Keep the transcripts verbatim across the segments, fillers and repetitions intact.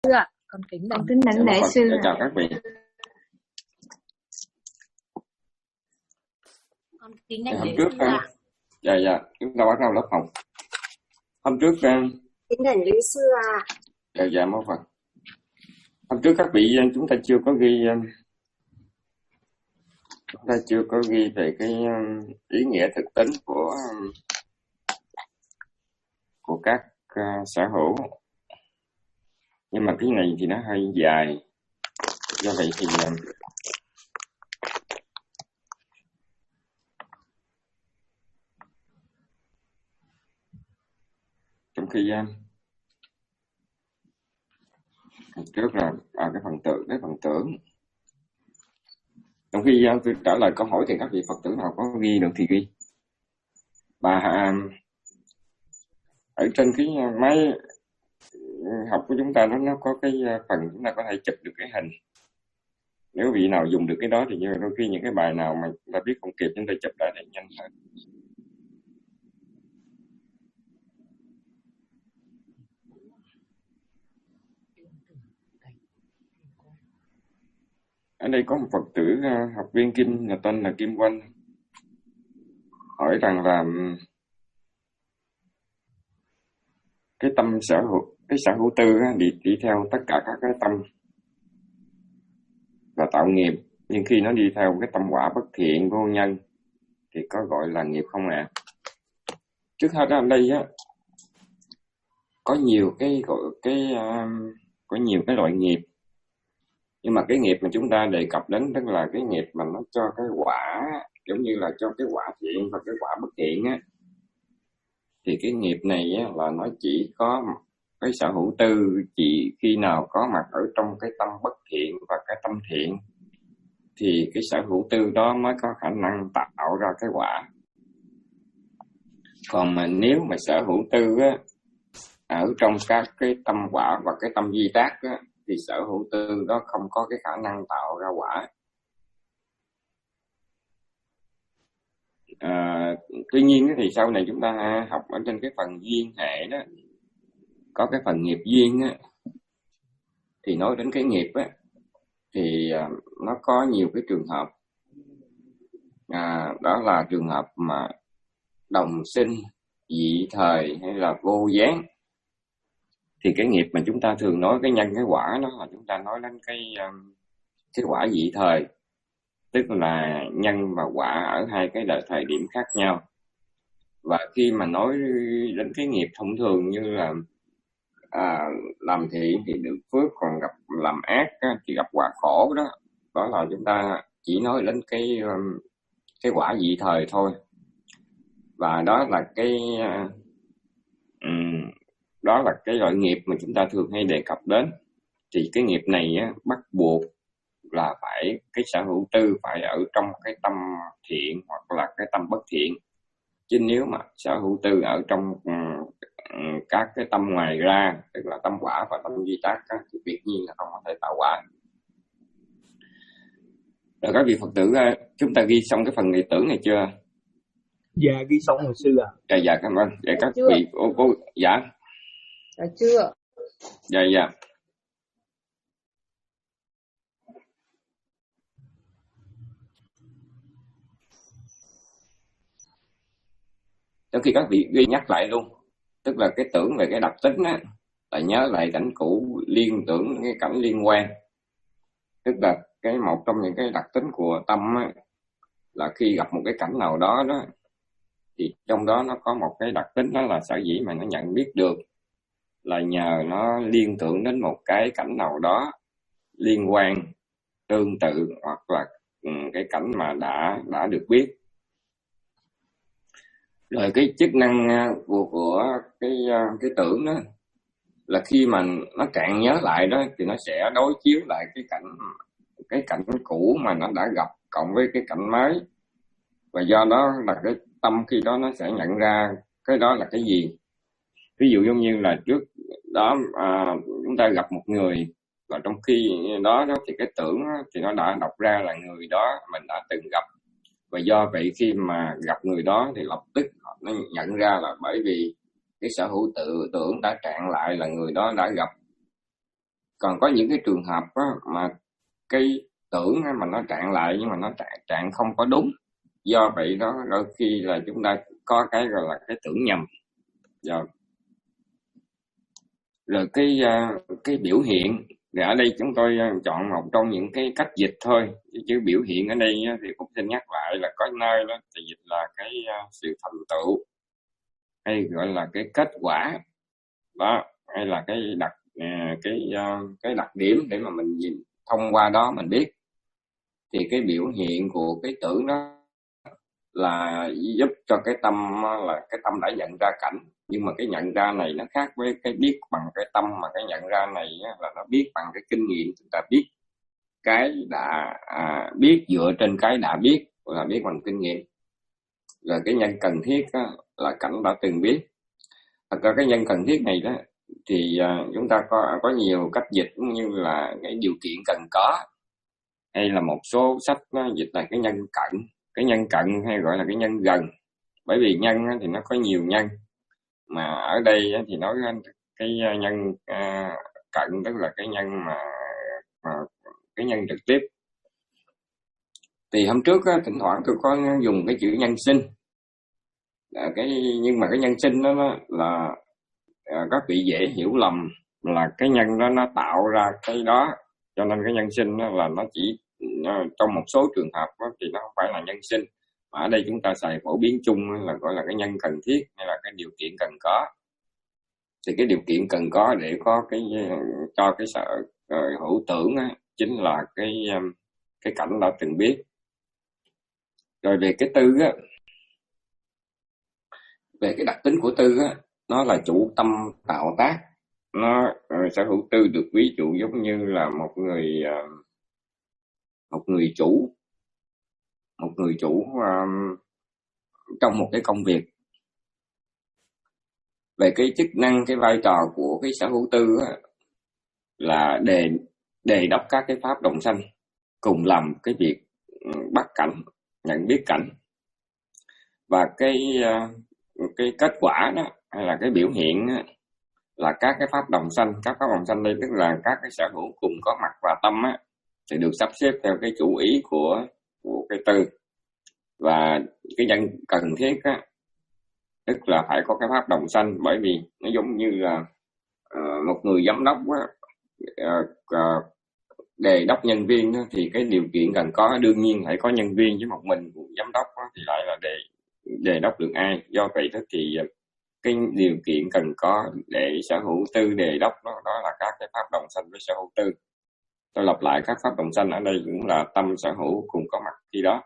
sư ạ. Con kính đảnh Con kính đảnh lễ sư. Chào các vị. Con kính đảnh lễ trước, sư ạ. Dạ dạ, chúng ta bắt đầu lớp học. Hôm trước kính đảnh lễ sư ạ. Dạ dạ mô Phật. Hôm trước các vị chúng ta chưa có ghi chúng ta chưa có ghi về cái ý nghĩa thực tính của của các uh, sở hữu. Nhưng mà cái này thì nó hơi dài. Do vậy thì uh, trong khi uh, trước là à, cái phần tưởng, cái phần tưởng. Trong khi uh, tôi trả lời câu hỏi thì các vị Phật tử nào có ghi được thì ghi. Và uh, ở trên cái máy học của chúng ta nó nó có cái phần chúng ta có thể chụp được cái hình. Nếu vị nào dùng được cái đó thì đôi khi những cái bài nào mà chúng ta biết không kịp chúng ta chụp lại để nhanh hơn. Ở đây có một Phật tử học viên Kim là tên là Kim Quanh hỏi rằng là cái tâm sở hữu, cái sở hữu tư đi, đi theo tất cả các cái tâm và tạo nghiệp, nhưng khi nó đi theo cái tâm quả bất thiện vô nhân thì có gọi là nghiệp không ạ? À? Trước hết ở đây á có nhiều cái gọi cái uh, có nhiều cái loại nghiệp, nhưng mà cái nghiệp mà chúng ta đề cập đến tức là cái nghiệp mà nó cho cái quả giống như là cho cái quả thiện và cái quả bất thiện á, thì cái nghiệp này á, là nó chỉ có cái sở hữu tư chỉ khi nào có mặt ở trong cái tâm bất thiện và cái tâm thiện thì cái sở hữu tư đó mới có khả năng tạo ra cái quả. Còn mà nếu mà sở hữu tư á, ở trong các cái tâm quả và cái tâm di tác á, thì sở hữu tư đó không có cái khả năng tạo ra quả. À, tuy nhiên thì sau này chúng ta học ở trên cái phần duyên hệ đó, có cái phần nghiệp duyên á, thì nói đến cái nghiệp á, thì nó có nhiều cái trường hợp. À, đó là trường hợp mà đồng sinh, dị thời hay là vô gián. Thì cái nghiệp mà chúng ta thường nói cái nhân cái quả đó là chúng ta nói đến cái cái quả dị thời, tức là nhân và quả ở hai cái đời thời điểm khác nhau. Và khi mà nói đến cái nghiệp thông thường như là à, làm thiện thì được phước, còn gặp làm ác á, thì gặp quả khổ đó, đó là chúng ta chỉ nói đến cái cái quả dị thời thôi. Và đó là cái um, đó là cái loại nghiệp mà chúng ta thường hay đề cập đến. Thì cái nghiệp này á, bắt buộc là phải cái sở hữu tư phải ở trong cái tâm thiện hoặc là cái tâm bất thiện. Chứ nếu mà sở hữu tư ở trong um, các cái tâm ngoài ra, tức là tâm quả và tâm duy tác á, thì必nhiên là không có thể tạo quả. Rồi các vị Phật tử, chúng ta ghi xong cái phần nghị tưởng này chưa? Dạ ghi xong rồi sư ạ. Dạ dạ cảm ơn. Dạ các chưa. vị cô, cô dạ. Dạ chưa. Dạ dạ. Trong khi các vị ghi nhắc lại luôn, tức là cái tưởng về cái đặc tính á, là nhớ lại cảnh cũ, liên tưởng cái cảnh liên quan. Tức là cái một trong những cái đặc tính của tâm á, là khi gặp một cái cảnh nào đó đó, thì trong đó nó có một cái đặc tính, đó là sở dĩ mà nó nhận biết được là nhờ nó liên tưởng đến một cái cảnh nào đó liên quan, tương tự hoặc là cái cảnh mà đã đã được biết. Rồi cái chức năng của của cái cái tưởng đó là khi mà nó cạn nhớ lại đó thì nó sẽ đối chiếu lại cái cảnh cái cảnh cũ mà nó đã gặp cộng với cái cảnh mới, và do đó là cái tâm khi đó nó sẽ nhận ra cái đó là cái gì. Ví dụ giống như là trước đó à, chúng ta gặp một người, và trong khi đó, đó thì cái tưởng đó, thì nó đã đọc ra là người đó mình đã từng gặp, và do vậy khi mà gặp người đó thì lập tức nó nhận ra là bởi vì cái sở hữu tự tưởng đã trạng lại là người đó đã gặp. Còn có những cái trường hợp á, mà cái tưởng á, mà nó trạng lại nhưng mà nó trạng, trạng không có đúng. Do vậy đó đôi khi là chúng ta có cái gọi là cái tưởng nhầm. Rồi, rồi cái cái biểu hiện, thì ở đây chúng tôi chọn một trong những cái cách dịch thôi. Cái chữ biểu hiện ở đây thì cũng xin nhắc lại là có nơi đó thì dịch là cái sự thành tựu, hay gọi là cái kết quả đó, hay là cái đặc cái cái đặc điểm để mà mình nhìn thông qua đó mình biết. Thì cái biểu hiện của cái tưởng đó là giúp cho cái tâm, là cái tâm đã nhận ra cảnh, nhưng mà cái nhận ra này nó khác với cái biết bằng cái tâm. Mà cái nhận ra này là nó biết bằng cái kinh nghiệm. Chúng ta biết cái đã à, biết dựa trên cái đã biết, là biết bằng kinh nghiệm. Rồi cái nhân cần thiết đó, là cảnh đã từng biết. Thật ra cái nhân cần thiết này đó thì à, chúng ta có có nhiều cách dịch, cũng như là cái điều kiện cần có, hay là một số sách nó dịch là cái nhân cận. Cái nhân cận hay gọi là cái nhân gần, bởi vì nhân thì nó có nhiều nhân, mà ở đây thì nói cái nhân cận tức là cái nhân mà, mà cái nhân trực tiếp. Thì hôm trước thỉnh thoảng tôi có dùng cái chữ nhân sinh, cái nhưng mà cái nhân sinh đó, đó là các vị dễ hiểu lầm là cái nhân đó nó tạo ra cái đó, cho nên cái nhân sinh đó là nó chỉ nó, trong một số trường hợp đó, thì nó không phải là nhân sinh. Mà ở đây chúng ta xài phổ biến chung là gọi là cái nhân cần thiết, hay là cái điều kiện cần có. Thì cái điều kiện cần có để có cái cho cái sở uh, hữu tưởng á, chính là cái cái cảnh đã từng biết. Rồi về cái tư á, về cái đặc tính của tư á, nó là chủ tâm tạo tác. Nó uh, sở hữu tư được ví dụ giống như là một người uh, một người chủ một người chủ uh, trong một cái công việc. Về cái chức năng, cái vai trò của cái sở hữu tư á, là đề đề đốc các cái pháp đồng sanh cùng làm cái việc bắt cảnh, nhận biết cảnh. Và cái cái kết quả đó, hay là cái biểu hiện đó, là các cái pháp đồng sanh. Các pháp đồng sanh đây tức là các cái sở hữu cùng có mặt và tâm á, thì được sắp xếp theo cái chủ ý của của cái tư. Và cái nhân cần thiết á, tức là phải có cái pháp đồng sanh, bởi vì nó giống như là uh, một người giám đốc á, uh, uh, đề đốc nhân viên á, thì cái điều kiện cần có đương nhiên phải có nhân viên, chứ một mình của giám đốc á, thì lại là đề đề đốc được ai. Do vậy đó thì cái điều kiện cần có để sở hữu tư đề đốc đó, đó là các cái pháp đồng sanh với sở hữu tư. Tôi lặp lại, các pháp đồng sanh ở đây cũng là tâm, sở hữu cùng có mặt khi đó.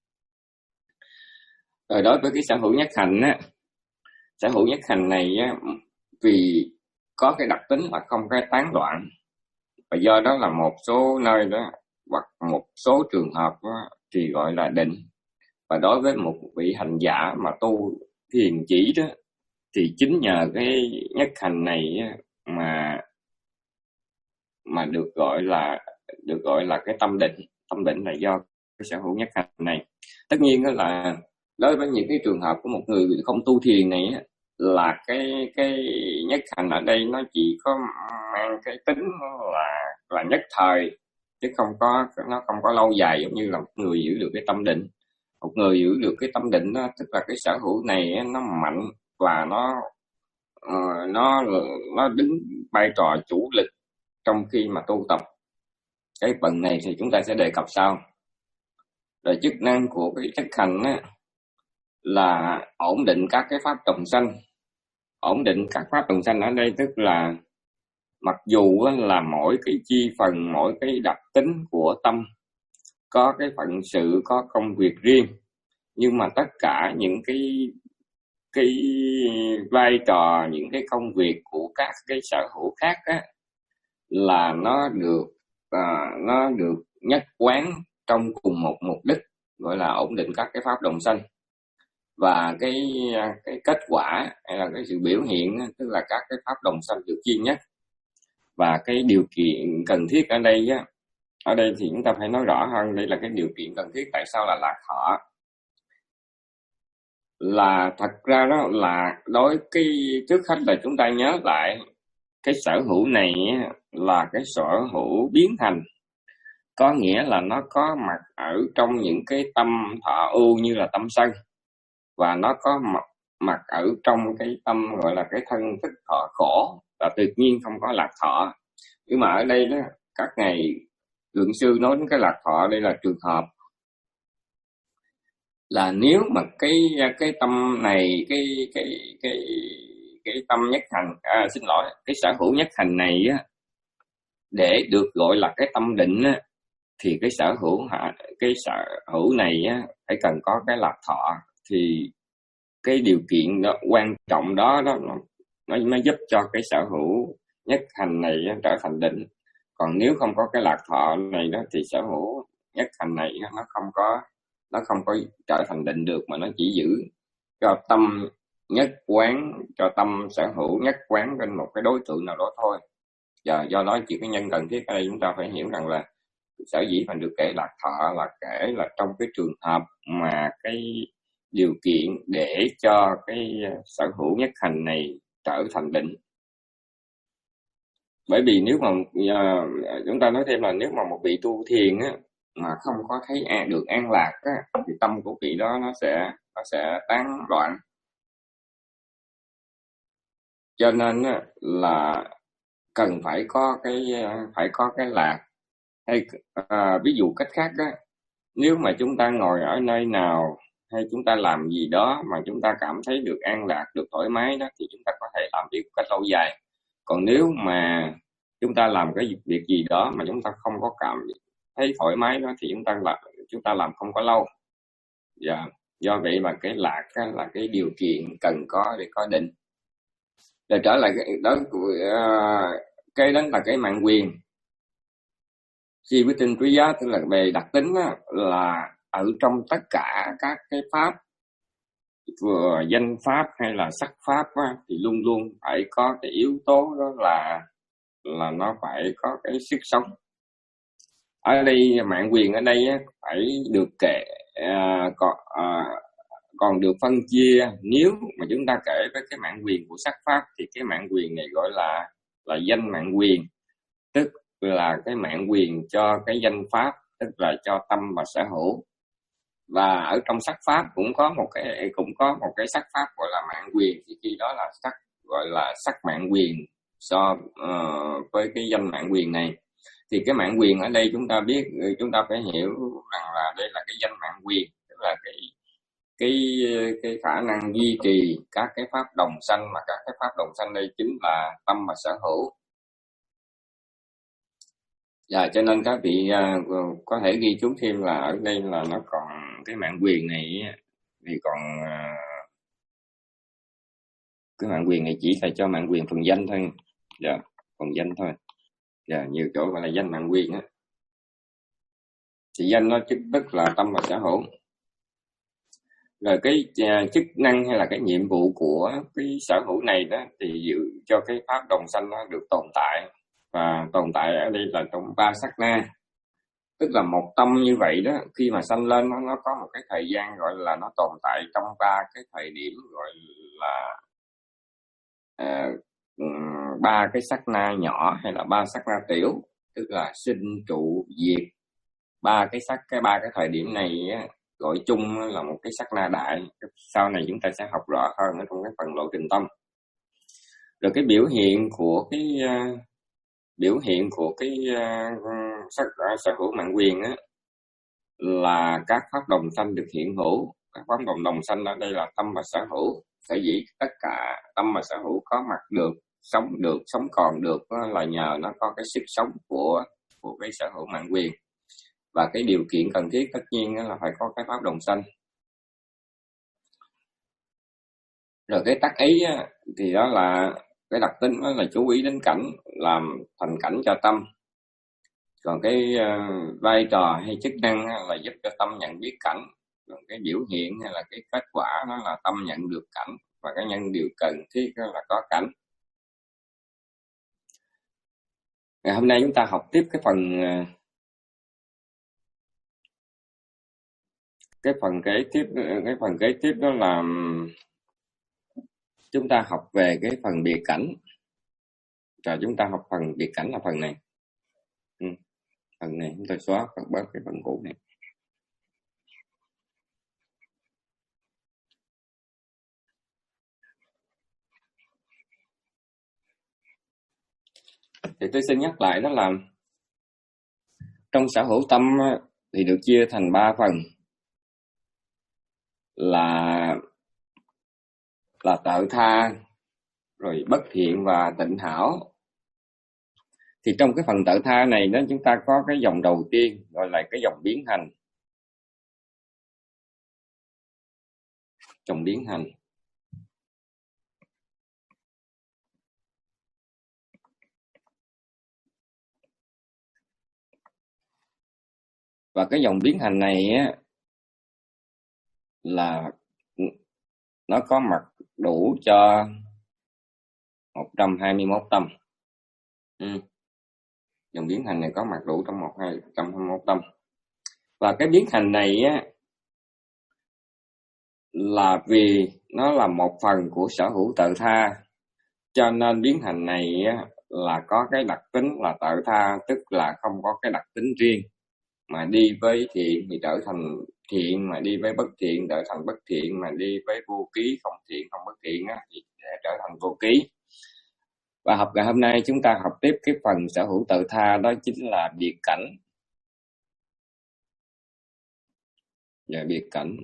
Rồi đối với cái sở hữu nhất hành á, sở hữu nhất hành này á, vì có cái đặc tính là không cái tán đoạn, và do đó là một số nơi đó hoặc một số trường hợp đó, thì gọi là định. Và đối với một vị hành giả mà tu thiền chỉ đó, thì chính nhờ cái nhất hành này á, mà mà được gọi là được gọi là cái tâm định. Tâm định là do cái sở hữu nhất hành này. Tất nhiên đó là đối với những cái trường hợp của một người không tu thiền này á, là cái cái nhất hành ở đây nó chỉ có mang cái tính là là nhất thời, chứ không có nó không có lâu dài, giống như là một người giữ được cái tâm định. Một người giữ được cái tâm định đó, tức là cái sở hữu này nó mạnh và nó uh, nó nó đứng vai trò chủ lực trong khi mà tu tập. Cái phần này thì chúng ta sẽ đề cập sau. Rồi chức năng của cái chất hành á, là ổn định các cái pháp đồng sanh. Ổn định các pháp đồng sanh ở đây tức là mặc dù là mỗi cái chi phần, mỗi cái đặc tính của tâm có cái phận sự, có công việc riêng, nhưng mà tất cả những cái cái vai trò, những cái công việc của các cái sở hữu khác á, là nó được à, nó được nhất quán trong cùng một mục đích, gọi là ổn định các cái pháp đồng sanh. Và cái cái kết quả hay là cái sự biểu hiện tức là các cái pháp đồng sanh được chia nhất. Và cái điều kiện cần thiết ở đây á, ở đây thì chúng ta phải nói rõ hơn, đây là cái điều kiện cần thiết. Tại sao là lạc thọ? Là thật ra đó là đối cái trước hết là chúng ta nhớ lại cái sở hữu này là cái sở hữu biến thành, có nghĩa là nó có mặt ở trong những cái tâm thọ ưu như là tâm sân, và nó có mặt, mặt ở trong cái tâm gọi là cái thân thức thọ khổ, là tuyệt nhiên không có lạc thọ. Nhưng mà ở đây đó, các ngài Lượng Sư nói đến cái lạc thọ đây là trường hợp là nếu mà cái cái tâm này, cái cái cái cái tâm nhất hành, à, xin lỗi, cái sở hữu nhất hành này á, để được gọi là cái tâm định á, thì cái sở hữu cái sở hữu này á, phải cần có cái lạc thọ, thì cái điều kiện đó, quan trọng đó đó nó mới giúp cho cái sở hữu nhất hành này á, trở thành định. Còn nếu không có cái lạc thọ này đó thì sở hữu nhất hành này á, nó không có nó không có trở thành định được, mà nó chỉ giữ cho tâm nhất quán, cho tâm sở hữu nhất quán trên một cái đối tượng nào đó thôi. Và do đó chỉ cái nhân cần thiết ở đây chúng ta phải hiểu rằng là sở dĩ mà được kể lạc thọ là kể là trong cái trường hợp mà cái điều kiện để cho cái sở hữu nhất hành này trở thành định. Bởi vì nếu mà uh, chúng ta nói thêm là nếu mà một vị tu thiền á, mà không có thấy an, được an lạc á, thì tâm của vị đó nó sẽ nó sẽ tán loạn. Cho nên á, là cần phải có cái phải có cái lạc. Hay à, ví dụ cách khác á, nếu mà chúng ta ngồi ở nơi nào hay chúng ta làm gì đó mà chúng ta cảm thấy được an lạc, được thoải mái đó, thì chúng ta có thể làm việc cách lâu dài. Còn nếu mà chúng ta làm cái việc gì đó mà chúng ta không có cảm thấy thoải mái đó, thì chúng ta làm chúng ta làm không có lâu. Dạ, do vậy mà cái lạc á, là cái điều kiện cần có để có định. Rồi trở lại cái đó, cái đó là cái mạng quyền. Chi với tinh quý giá, tức là về đặc tính á, là ở trong tất cả các cái pháp, vừa danh pháp hay là sắc pháp á, thì luôn luôn phải có cái yếu tố đó là là nó phải có cái sức sống. Ở đây mạng quyền ở đây á, phải được kể à, còn à, còn được phân chia. Nếu mà chúng ta kể với cái mạng quyền của sắc pháp thì cái mạng quyền này gọi là là danh mạng quyền, tức là cái mạng quyền cho cái danh pháp, tức là cho tâm và sở hữu. Và ở trong sắc pháp cũng có một cái cũng có một cái sắc pháp gọi là mạng quyền, thì khi đó là sắc gọi là sắc mạng quyền so uh, với cái danh mạng quyền này. Thì cái mạng quyền ở đây chúng ta biết, chúng ta phải hiểu rằng là đây là cái danh mạng quyền, tức là cái cái cái khả năng duy trì các cái pháp đồng sanh, mà các cái pháp đồng sanh đây chính là tâm và sở hữu. Dạ, cho nên các vị uh, có thể ghi chú thêm là ở đây là nó còn cái mạng quyền này thì còn uh, cái mạng quyền này chỉ là cho mạng quyền phần danh thôi. Dạ, phần danh thôi. Dạ, nhiều chỗ gọi là danh mạng quyền á. Thì danh nó chức tức là tâm và sở hữu. Rồi cái uh, chức năng hay là cái nhiệm vụ của cái sở hữu này đó thì giữ cho cái pháp đồng sanh nó được tồn tại. Và tồn tại ở đây là trong ba sát na, tức là một tâm như vậy đó, khi mà sanh lên nó nó có một cái thời gian gọi là nó tồn tại trong ba cái thời điểm gọi là uh, ba cái sát na nhỏ hay là ba sát na tiểu, tức là sinh trụ diệt. Ba cái sắc cái ba cái thời điểm này á, gọi chung là một cái sát na đại. Sau này chúng ta sẽ học rõ hơn ở trong cái phần lộ trình tâm. Rồi cái biểu hiện của cái uh, biểu hiện của cái uh, sắc uh, sở hữu mạng quyền á, là các pháp đồng sanh được hiện hữu. Các pháp đồng đồng sanh ở đây là tâm và sở hữu. Sở dĩ tất cả tâm và sở hữu có mặt được, sống được, sống còn được là nhờ nó có cái sức sống của của cái sở hữu mạng quyền. Và cái điều kiện cần thiết tất nhiên là phải có cái pháp đồng sanh. Rồi cái tác ý á, thì đó là cái đặc tính, đó là chú ý đến cảnh, làm thành cảnh cho tâm. Còn cái uh, vai trò hay chức năng á, là giúp cho tâm nhận biết cảnh. Còn cái biểu hiện hay là cái kết quả đó là tâm nhận được cảnh, và cái nhân điều cần thiết đó là có cảnh. Ngày hôm nay chúng ta học tiếp cái phần uh, cái phần kế tiếp cái phần kế tiếp đó là chúng ta học về cái phần biệt cảnh. Rồi chúng ta học phần biệt cảnh là phần này. Ừ. Phần này chúng ta xóa bớt cái phần cũ này. Thì tôi xin nhắc lại đó là trong sở hữu tâm thì được chia thành ba phần là là tự tha, rồi bất thiện và tịnh hảo. Thì trong cái phần tự tha này đó, chúng ta có cái dòng đầu tiên gọi là cái dòng biến hành. Dòng biến hành. Và cái dòng biến hành này á, là nó có mặt đủ cho một trăm hai mươi mốt tâm. Ừ. Dòng biến hành này có mặt đủ trong một trăm hai mươi mốt tâm. Và cái biến hành này á, là vì nó là một phần của sở hữu tự tha, cho nên biến hành này á, là có cái đặc tính là tự tha, tức là không có cái đặc tính riêng, mà đi với thiện thì trở thành thiện, mà đi với bất thiện trở thành bất thiện, mà đi với vô ký không thiện không bất thiện á, thì sẽ trở thành vô ký. Và học ngày hôm nay chúng ta học tiếp cái phần sở hữu tự tha, đó chính là biệt cảnh. Và biệt cảnh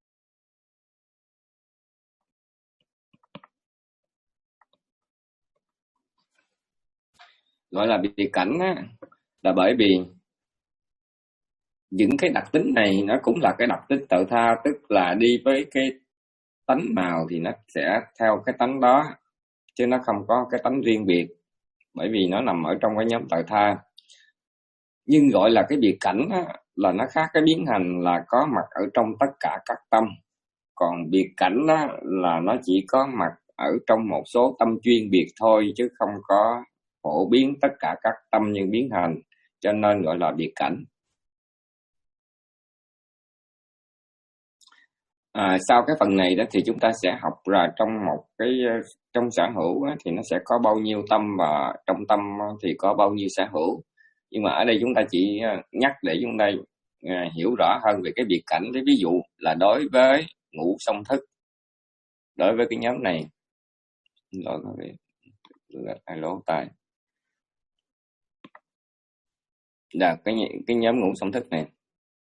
gọi là biệt cảnh á, là bởi vì những cái đặc tính này nó cũng là cái đặc tính tự tha, tức là đi với cái tánh nào thì nó sẽ theo cái tánh đó, chứ nó không có cái tánh riêng biệt, bởi vì nó nằm ở trong cái nhóm tự tha. Nhưng gọi là cái biệt cảnh á, là nó khác cái biến hành là có mặt ở trong tất cả các tâm. Còn biệt cảnh đó là nó chỉ có mặt ở trong một số tâm chuyên biệt thôi, chứ không có phổ biến tất cả các tâm như biến hành, cho nên gọi là biệt cảnh. À, sau cái phần này đó thì chúng ta sẽ học ra trong một cái trong sở hữu á, thì nó sẽ có bao nhiêu tâm, và trong tâm thì có bao nhiêu sở hữu. Nhưng mà ở đây chúng ta chỉ nhắc để chúng ta à, hiểu rõ hơn về cái biệt cảnh. Ví dụ là đối với ngũ song thức, đối với cái nhóm này, lỗi có việc ai lỗ tai là cái cái nhóm ngũ song thức này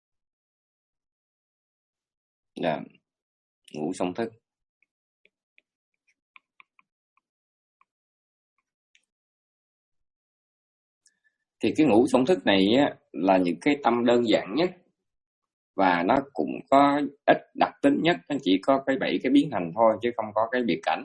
là ngũ song thức. Thì cái ngũ song thức này á, là những cái tâm đơn giản nhất, và nó cũng có ít đặc tính nhất, nó chỉ có cái bảy cái biến hành thôi, chứ không có cái biệt cảnh.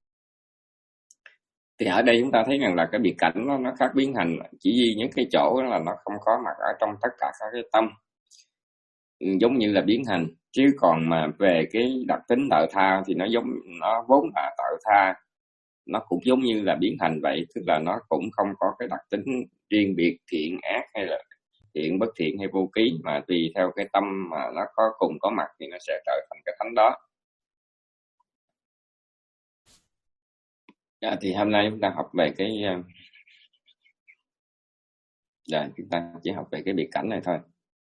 Thì ở đây chúng ta thấy rằng là cái biệt cảnh nó, nó khác biến hành, chỉ duy những cái chỗ là nó không có mặt ở trong tất cả các cái tâm, giống như là biến hành. Chứ còn mà về cái đặc tính tự tha thì nó giống, nó vốn là tự tha, nó cũng giống như là biến hành vậy, tức là nó cũng không có cái đặc tính riêng biệt thiện ác hay là thiện bất thiện hay vô ký, mà tùy theo cái tâm mà nó có cùng có mặt thì nó sẽ trở thành cái thánh đó. À, thì hôm nay chúng ta học về cái dạ, chúng ta chỉ học về cái biệt cảnh này thôi.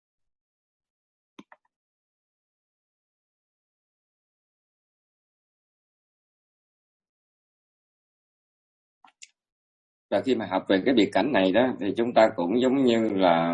Và khi mà học về cái biệt cảnh này đó, thì chúng ta cũng giống như là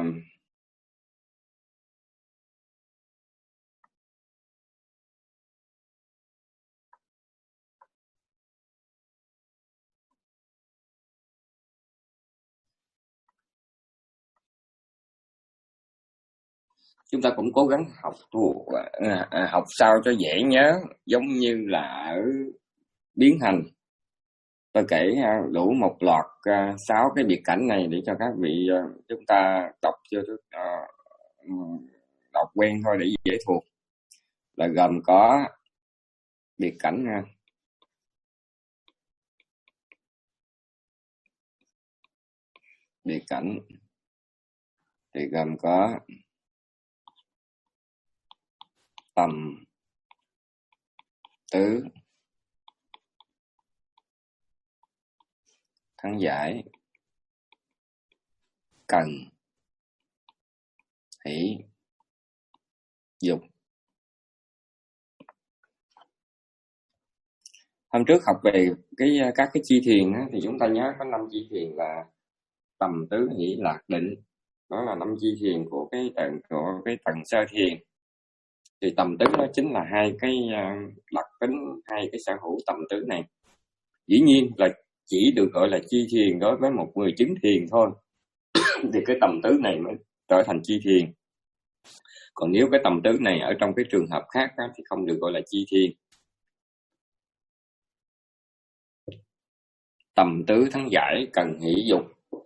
chúng ta cũng cố gắng học thuộc à, học sao cho dễ nhớ, giống như là ở biến hành. Tôi kể đủ một loạt sáu cái biệt cảnh này để cho các vị uh, chúng ta đọc cho uh, đọc quen thôi để dễ thuộc. Là gồm có biệt cảnh ha, biệt cảnh thì gồm có tầm, tứ, thắng giải cần hỷ dục. Hôm trước học về cái các cái chi thiền á, thì chúng ta nhớ có năm chi thiền là tầm tứ hỷ lạc định, đó là năm chi thiền của cái tầng của cái tầng sơ thiền. Thì tầm tứ nó chính là hai cái uh, đặc tính, hai cái sở hữu tầm tứ này. Dĩ nhiên là chỉ được gọi là chi thiền đối với một người chứng thiền thôi thì cái tầm tứ này mới trở thành chi thiền. Còn nếu cái tầm tứ này ở trong cái trường hợp khác á, thì không được gọi là chi thiền. Tầm tứ thắng giải cần hỷ dục.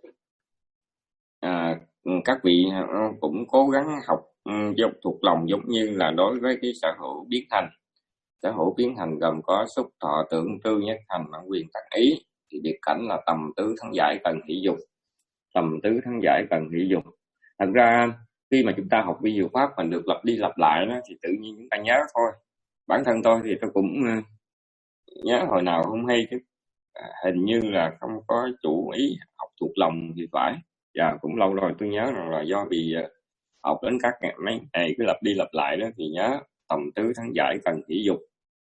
À, các vị cũng cố gắng học dốc thuộc lòng, giống như là đối với cái sở hữu biến thành. Sở hữu biến thành gồm có xúc thọ tưởng tư nhất thành bản quyền tắc ý. Thì biệt cảnh là tầm tứ thắng giải cần hỷ dục. Tầm tứ thắng giải cần hỷ dục. Thật ra khi mà chúng ta học vi diệu pháp mình được lặp đi lặp lại đó, thì tự nhiên chúng ta nhớ thôi. Bản thân tôi thì tôi cũng nhớ hồi nào không hay, chứ hình như là không có chủ ý học thuộc lòng thì phải. Và cũng lâu rồi tôi nhớ rằng là do vì học đến các mấy ngày cứ lặp đi lặp lại đó thì nhớ tầm tứ thắng giải cần hỷ dục.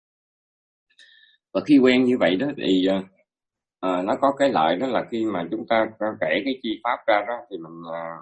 Và khi quen như vậy đó thì à, nó có cái lợi đó là khi mà chúng ta kể cái chi pháp ra đó thì mình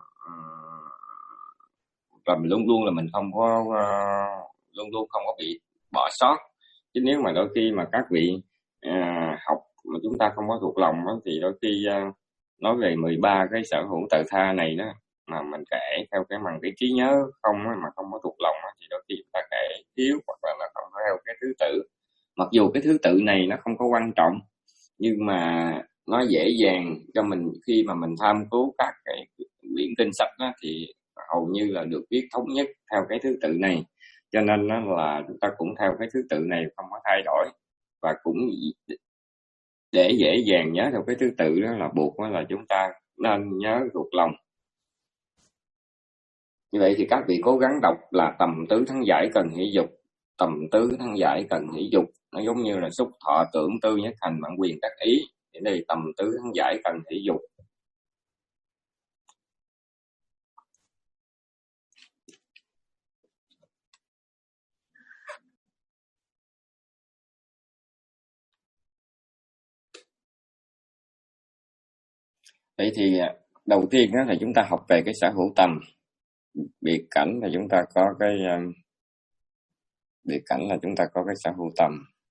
và mình luôn luôn là mình không có uh, luôn luôn không có bị bỏ sót. Chứ nếu mà đôi khi mà các vị uh, học mà chúng ta không có thuộc lòng đó, thì đôi khi uh, nói về mười ba cái sở hữu tự tha này đó mà mình kể theo cái bằng cái trí nhớ không đó, mà không có thuộc lòng đó, thì đôi khi chúng ta kể thiếu hoặc là, là không có theo cái thứ tự. Mặc dù cái thứ tự này nó không có quan trọng, nhưng mà nó dễ dàng cho mình khi mà mình tham cứu các cái quyển kinh sách đó, thì hầu như là được viết thống nhất theo cái thứ tự này. Cho nên nó là chúng ta cũng theo cái thứ tự này, không có thay đổi. Và cũng để dễ dàng nhớ theo cái thứ tự đó là buộc đó là chúng ta nên nhớ thuộc lòng. Như vậy thì các vị cố gắng đọc là tầm tứ thắng giải cần hỷ dục. Tầm tứ thắng giải cần hỷ dục, nó giống như là xúc thọ tưởng tư nhất thành bản quyền tác ý. Thì đây tầm tứ thắng giải cần hỷ dục. Vậy thì đầu tiên đó là chúng ta học về cái sở hữu tầm. Biệt cảnh là chúng ta có cái biệt cảnh là chúng ta có cái sở hữu tầm.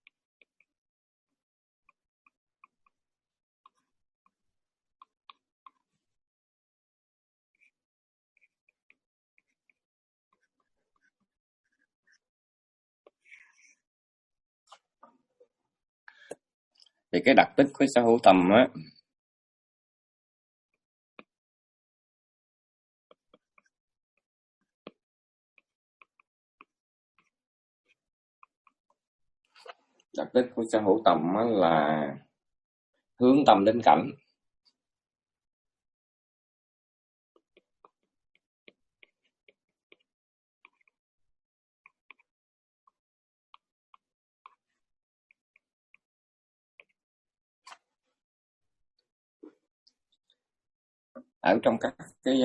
Thì cái đặc tính của sở hữu tầm á, đặc tính của sở hữu tầm á là hướng tâm đến cảnh. Ở trong các cái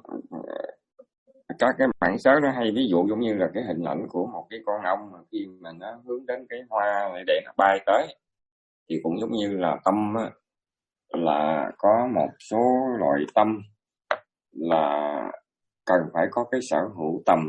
các cái bản sớ nó hay ví dụ giống như là cái hình ảnh của một cái con ong mà khi mà nó hướng đến cái hoa để nó bay tới, thì cũng giống như là tâm á, là có một số loại tâm là cần phải có cái sở hữu tầm,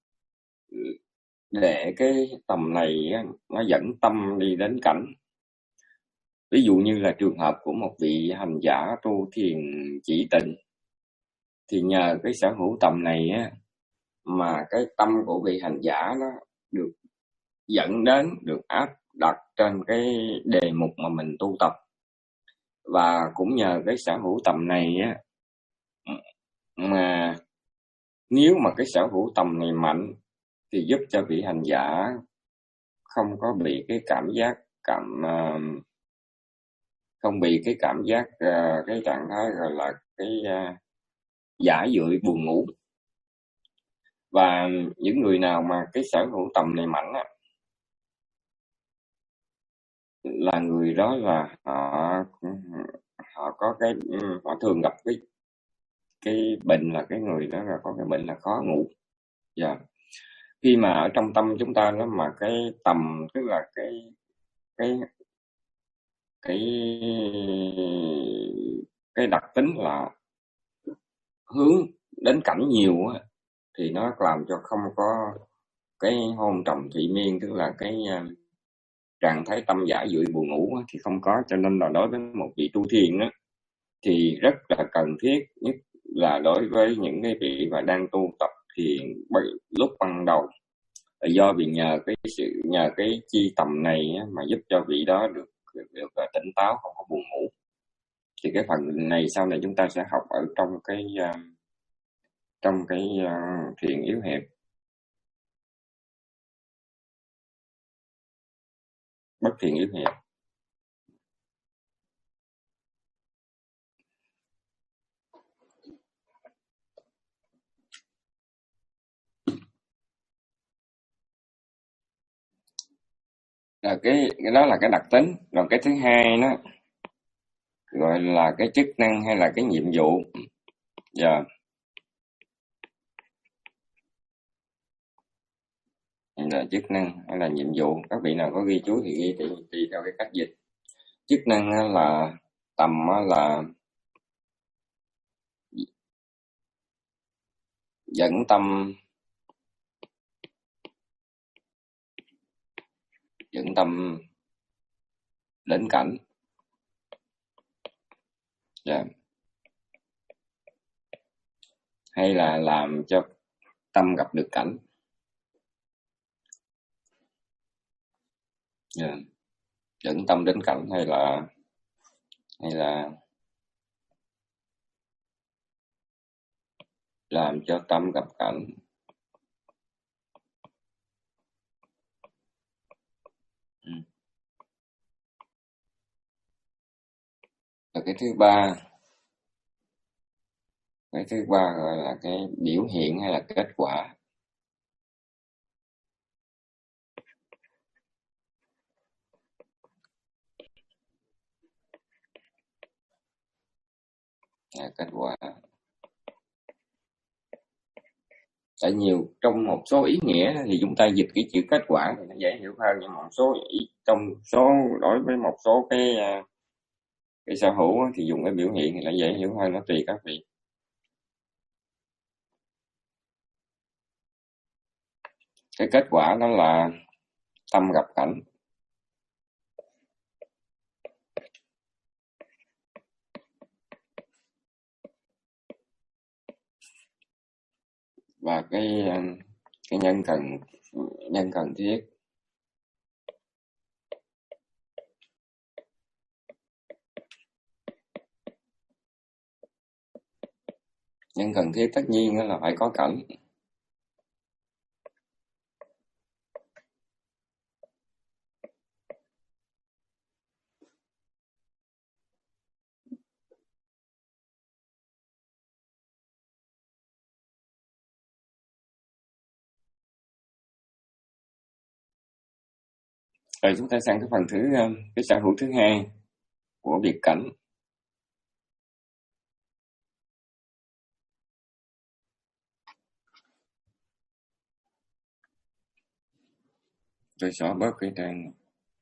để cái tầm này á, nó dẫn tâm đi đến cảnh. Ví dụ như là trường hợp của một vị hành giả tu thiền chỉ tịnh, thì nhờ cái sở hữu tầm này á, mà cái tâm của vị hành giả nó được dẫn đến, được áp đặt trên cái đề mục mà mình tu tập. Và cũng nhờ cái sở hữu tầm này á, mà nếu mà cái sở hữu tầm này mạnh thì giúp cho vị hành giả không có bị cái cảm giác cảm uh, không bị cái cảm giác uh, cái trạng thái gọi là cái uh, giả dưỡi buồn ngủ. Và những người nào mà cái sở hữu tầm này mạnh á, là người đó là họ họ có cái họ thường gặp cái cái bệnh là cái người đó là có cái bệnh là khó ngủ. Dạ. Khi mà ở trong tâm chúng ta nó mà cái tầm, tức là cái cái cái cái đặc tính là hướng đến cảnh nhiều á, thì nó làm cho không có cái hôn trầm thụy miên, tức là cái uh, trạng thái tâm giải dưỡi buồn ngủ á, thì không có. Cho nên là đối với một vị tu thiền á, thì rất là cần thiết, nhất là đối với những cái vị mà đang tu tập thiền lúc ban đầu, là do vì nhờ cái sự nhờ cái chi tầm này á, mà giúp cho vị đó được được, được tỉnh táo, không có buồn ngủ. Thì cái phần này sau này chúng ta sẽ học ở trong cái uh, trong cái uh, thiền yếu hẹp, bất thiền yếu hẹp. Là cái cái đó là cái đặc tính. Rồi cái thứ hai nó gọi là cái chức năng hay là cái nhiệm vụ. Giờ là chức năng hay là nhiệm vụ, các vị nào có ghi chú thì ghi tùy, tùy theo cái cách dịch. Chức năng là tầm là dẫn tâm dẫn tâm đến cảnh. Yeah. Hay là làm cho tâm gặp được cảnh. Yeah. Dẫn tâm đến cảnh hay là hay là làm cho tâm gặp cảnh. Ừ. Và cái thứ ba, cái thứ ba gọi là cái biểu hiện hay là kết quả. À, kết quả. Tại nhiều trong một số ý nghĩa thì chúng ta dịch cái chữ kết quả thì nó dễ hiểu hơn, nhưng một số ý, trong số đối với một số cái cái sở hữu thì dùng cái biểu hiện thì lại dễ hiểu hơn, nó tùy các vị. Cái kết quả đó là tâm gặp cảnh. Và cái cái nhân cần nhân cần thiết. Nhân cần thiết tất nhiên là phải có cảnh. Rồi chúng ta sang cái phần thứ cái sở hữu thứ hai của biệt cảnh. Tôi xóa bớt cái trang.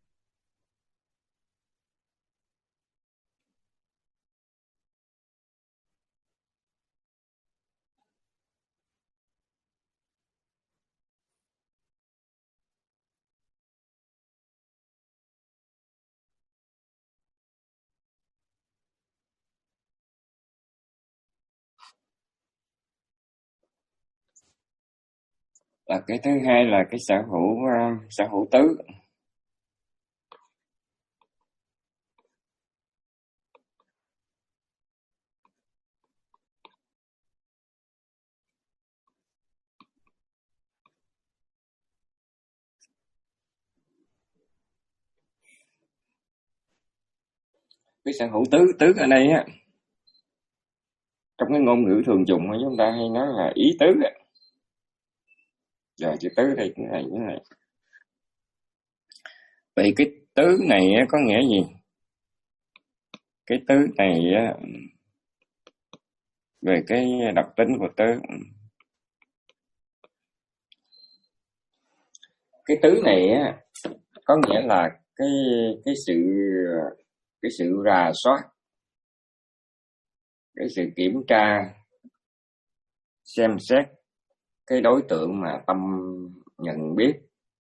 Là cái thứ hai là cái sở hữu uh, sở hữu tứ. Cái sở hữu tứ tứ ở đây á, trong cái ngôn ngữ thường dùng chúng ta hay nói là ý tứ á. Giờ chữ tứ đây cái này cái này. Vậy cái tứ này có nghĩa gì? cái tứ này á, về cái đặc tính của tứ, cái tứ này á, có nghĩa là cái cái sự cái sự rà soát, cái sự kiểm tra, xem xét cái đối tượng mà tâm nhận biết.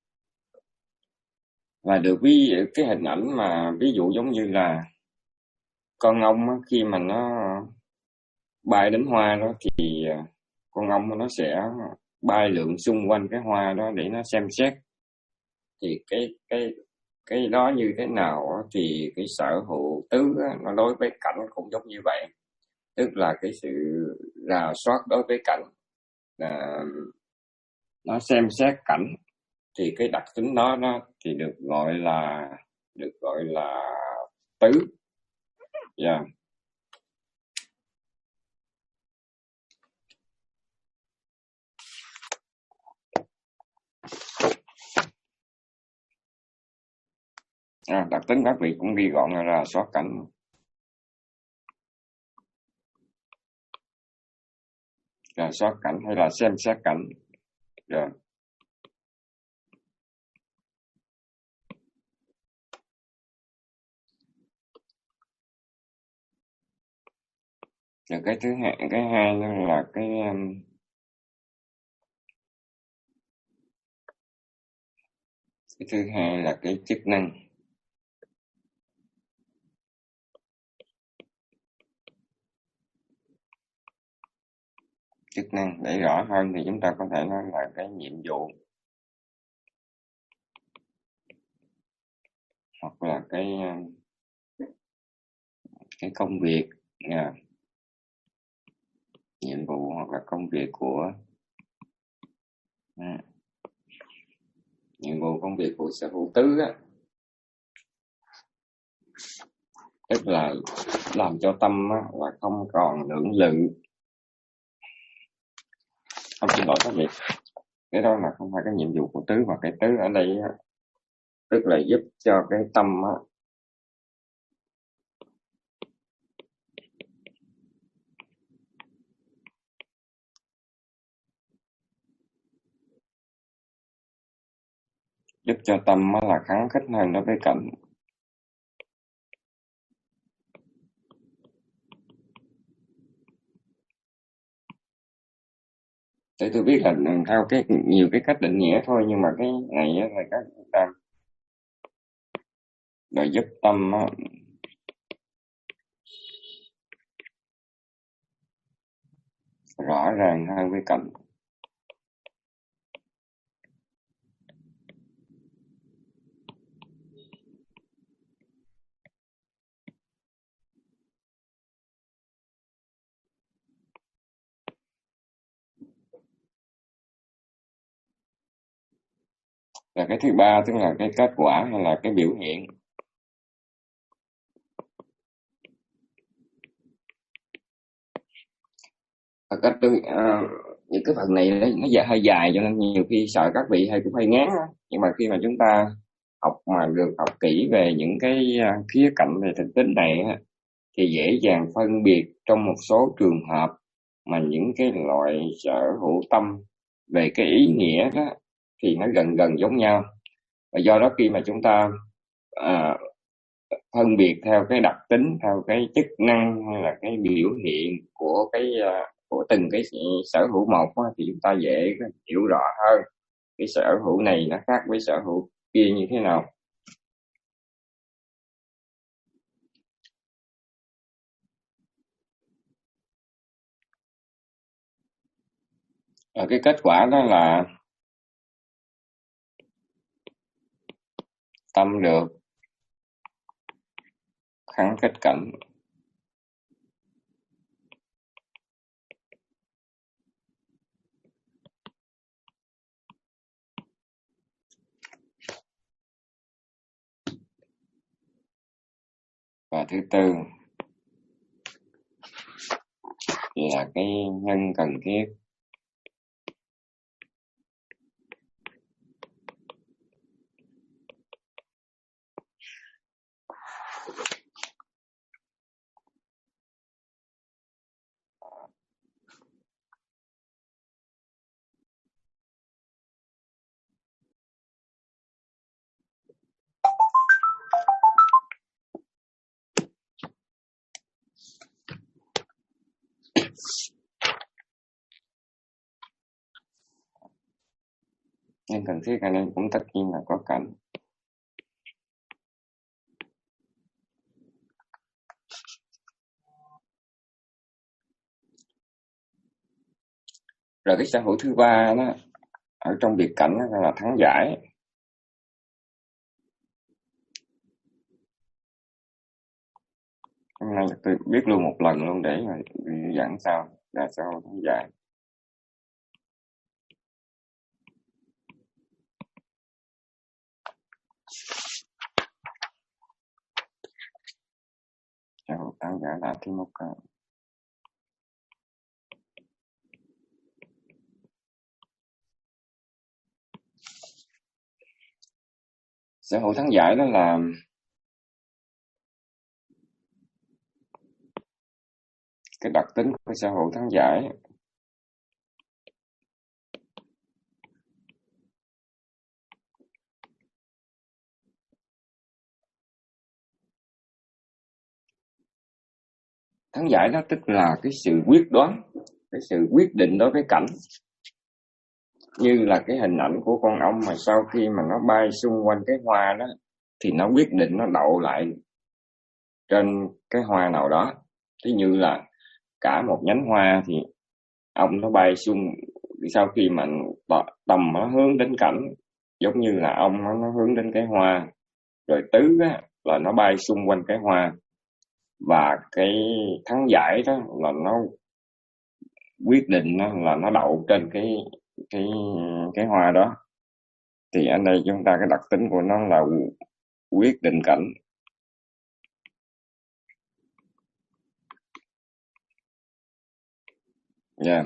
Và được ví cái hình ảnh mà ví dụ giống như là con ong á, khi mà nó bay đến hoa đó thì con ong nó sẽ bay lượn xung quanh cái hoa đó để nó xem xét thì cái cái cái đó như thế nào á, thì cái sở hữu tứ á, nó đối với cảnh cũng giống như vậy, tức là cái sự rà soát đối với cảnh, là nó xem xét cảnh, thì cái đặc tính đó nó thì được gọi là được gọi là tứ. Yeah. À, đặc tính các vị cũng ghi gọn là rà soát cảnh, rà soát cảnh hay là xem xét cảnh. Yeah. Rồi cái thứ hai, cái hai đó là cái cái thứ hai là cái chức năng. Chức năng để rõ hơn thì chúng ta có thể nói là cái nhiệm vụ hoặc là cái cái công việc, yeah. Nhiệm vụ hoặc là công việc của à, nhiệm vụ công việc của sở hữu tứ á, tức là làm cho tâm á, là không còn lưỡng lự. Không, xin lỗi các vị, cái đó là không phải cái nhiệm vụ của tứ, mà cái tứ ở đây á, tức là giúp cho cái tâm á, giúp cho tâm á, là kháng khích hơn đối với cảnh. Để tôi biết là theo cái nhiều cái cách định nghĩa thôi, nhưng mà cái này á, là các chúng ta để giúp tâm á, rõ ràng hơn với cảnh. Và cái thứ ba tức là cái kết quả hay là cái biểu hiện. Thật ra tôi à, những cái phần này nó, nó dài hơi dài cho nên nhiều khi sợ các vị hay cũng hay ngán đó. Nhưng mà khi mà chúng ta học mà được học kỹ về những cái uh, khía cạnh về thực tính này á, thì dễ dàng phân biệt trong một số trường hợp mà những cái loại sở hữu tâm về cái ý nghĩa đó thì nó gần gần giống nhau, và do đó khi mà chúng ta à, phân biệt theo cái đặc tính, theo cái chức năng hay là cái biểu hiện của cái uh, của từng cái sở hữu một á, thì chúng ta dễ hiểu rõ hơn cái sở hữu này nó khác với sở hữu kia như thế nào. Và cái kết quả đó là tâm được kháng khích cảnh. Và thứ tư là cái nhân cần thiết. Nhân cần thiết ở đây cũng tất nhiên là có cảnh. Rồi cái sở hữu thứ ba đó ở trong biệt cảnh đó là thắng giải. Hôm nay tôi biết luôn một lần luôn để mà giảng sao là sở hữu thắng giải. Sở hữu thắng giải là thứ một cái. Sở hữu thắng giải đó là cái đặc tính của sở hữu thắng giải thắng giải đó tức là cái sự quyết đoán, cái sự quyết định đối với cảnh, như là cái hình ảnh của con ong mà sau khi mà nó bay xung quanh cái hoa đó thì nó quyết định nó đậu lại trên cái hoa nào đó. Ví như là cả một nhánh hoa thì ong nó bay xung, sau khi mà tầm nó hướng đến cảnh, giống như là ong nó, nó hướng đến cái hoa, rồi tứ á, là nó bay xung quanh cái hoa, và cái thắng giải đó là nó quyết định là nó đậu trên cái cái cái hoa đó. Thì ở đây chúng ta cái đặc tính của nó là quyết định cảnh. Yeah.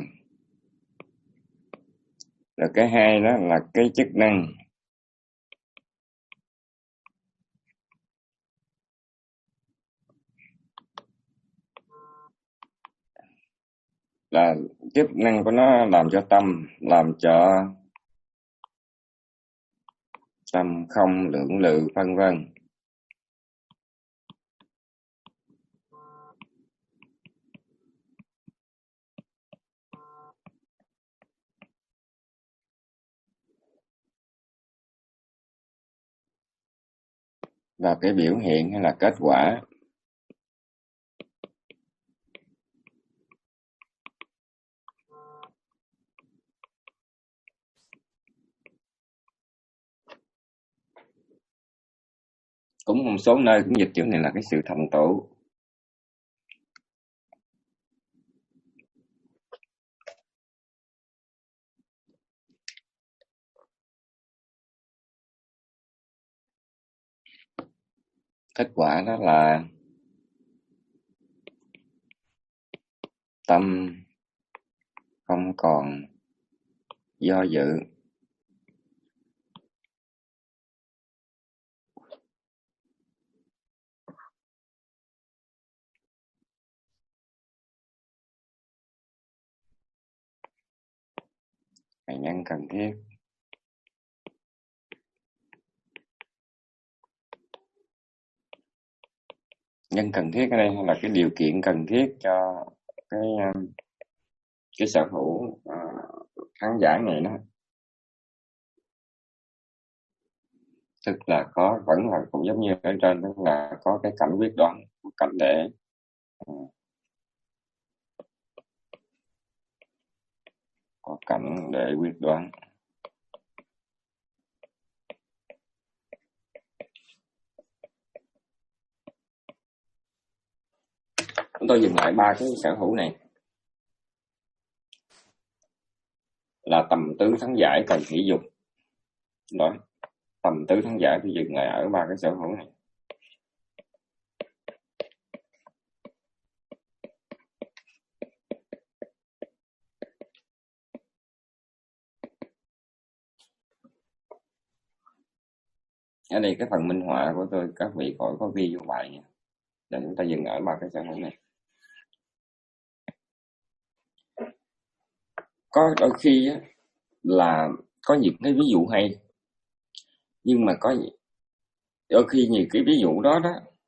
Rồi cái hai đó là cái chức năng. Là chức năng của nó làm cho tâm, làm cho tâm không lưỡng lự vân vân. Và cái biểu hiện hay là kết quả. Cũng một số nơi cũng dịch chữ này là cái sự thành tựu. Kết quả đó là tâm không còn do dự, phải nhân cần thiết. Nhân cần thiết ở đây là cái điều kiện cần thiết cho cái cái sở hữu uh, khán giả này đó, tức là có vẫn là cũng giống như ở trên, tức là có cái cảnh quyết đoán, cảnh để uh, có cảnh để quyết đoán. Chúng tôi dừng lại ba cái sở hữu này là tầm tứ thắng giải cần hỷ dục đó. Tầm tứ thắng giải thì dừng lại ở ba cái sở hữu này. Ở đây cái phần minh họa của tôi các vị khỏi có ghi vô bài nha, để chúng ta dừng ở ba cái sở hữu này. Có đôi khi á, là có những cái ví dụ hay, nhưng mà có đôi khi nhiều cái ví dụ đó đó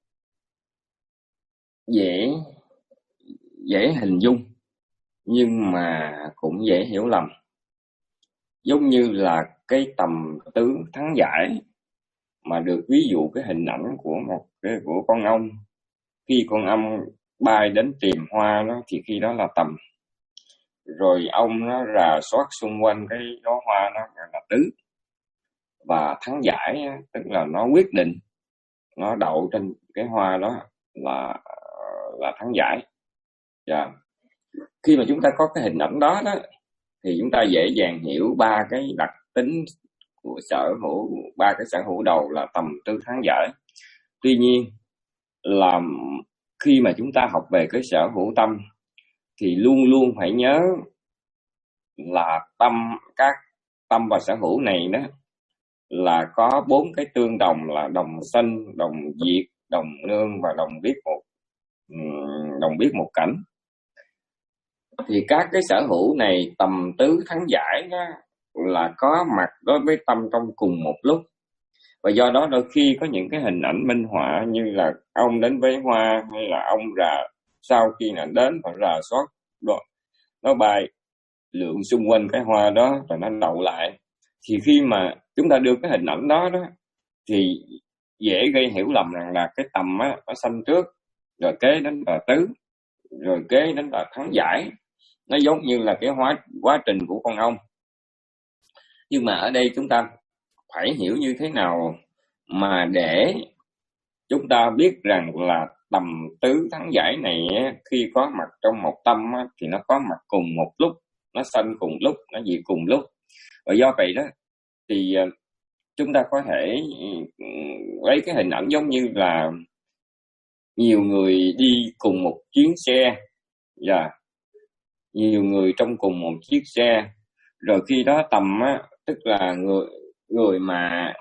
dễ dễ hình dung nhưng mà cũng dễ hiểu lầm. Giống như là cái tầm tứ thắng giải, mà được ví dụ cái hình ảnh của một cái của con ong. Khi con ong bay đến tìm hoa đó thì khi đó là tầm, rồi ong nó rà soát xung quanh cái đóa hoa nó gọi là tứ, và thắng giải á, tức là nó quyết định, nó đậu trên cái hoa đó là là thắng giải. Và khi mà chúng ta có cái hình ảnh đó đó thì chúng ta dễ dàng hiểu ba cái đặc tính của sở hữu, ba cái sở hữu đầu là tầm tứ thắng giải. Tuy nhiên là khi mà chúng ta học về cái sở hữu tâm thì luôn luôn phải nhớ là tâm, các tâm và sở hữu này đó là có bốn cái tương đồng là đồng sanh, đồng diệt, đồng nương và đồng biết một đồng biết một cảnh. Thì các cái sở hữu này tầm tứ thắng giải đó là có mặt đối với tâm trong cùng một lúc, và do đó đôi khi có những cái hình ảnh minh họa như là ông đến với hoa, hay là ông rà sau khi là đến và rà soát đó, nó bay lượn xung quanh cái hoa đó rồi nó đậu lại. Thì khi mà chúng ta đưa cái hình ảnh đó đó thì dễ gây hiểu lầm rằng là cái tầm á nó sanh trước, rồi kế đến là tứ, rồi kế đến là thắng giải. Nó giống như là cái hóa quá trình của con ong. Nhưng mà ở đây chúng ta phải hiểu như thế nào mà để chúng ta biết rằng là tầm tứ thắng giải này khi có mặt trong một tâm thì nó có mặt cùng một lúc, nó sanh cùng lúc, nó diệt cùng lúc. Và do vậy đó thì chúng ta có thể lấy cái hình ảnh giống như là nhiều người đi cùng một chuyến xe, và nhiều người trong cùng một chiếc xe, rồi khi đó tầm á, tức là người người mà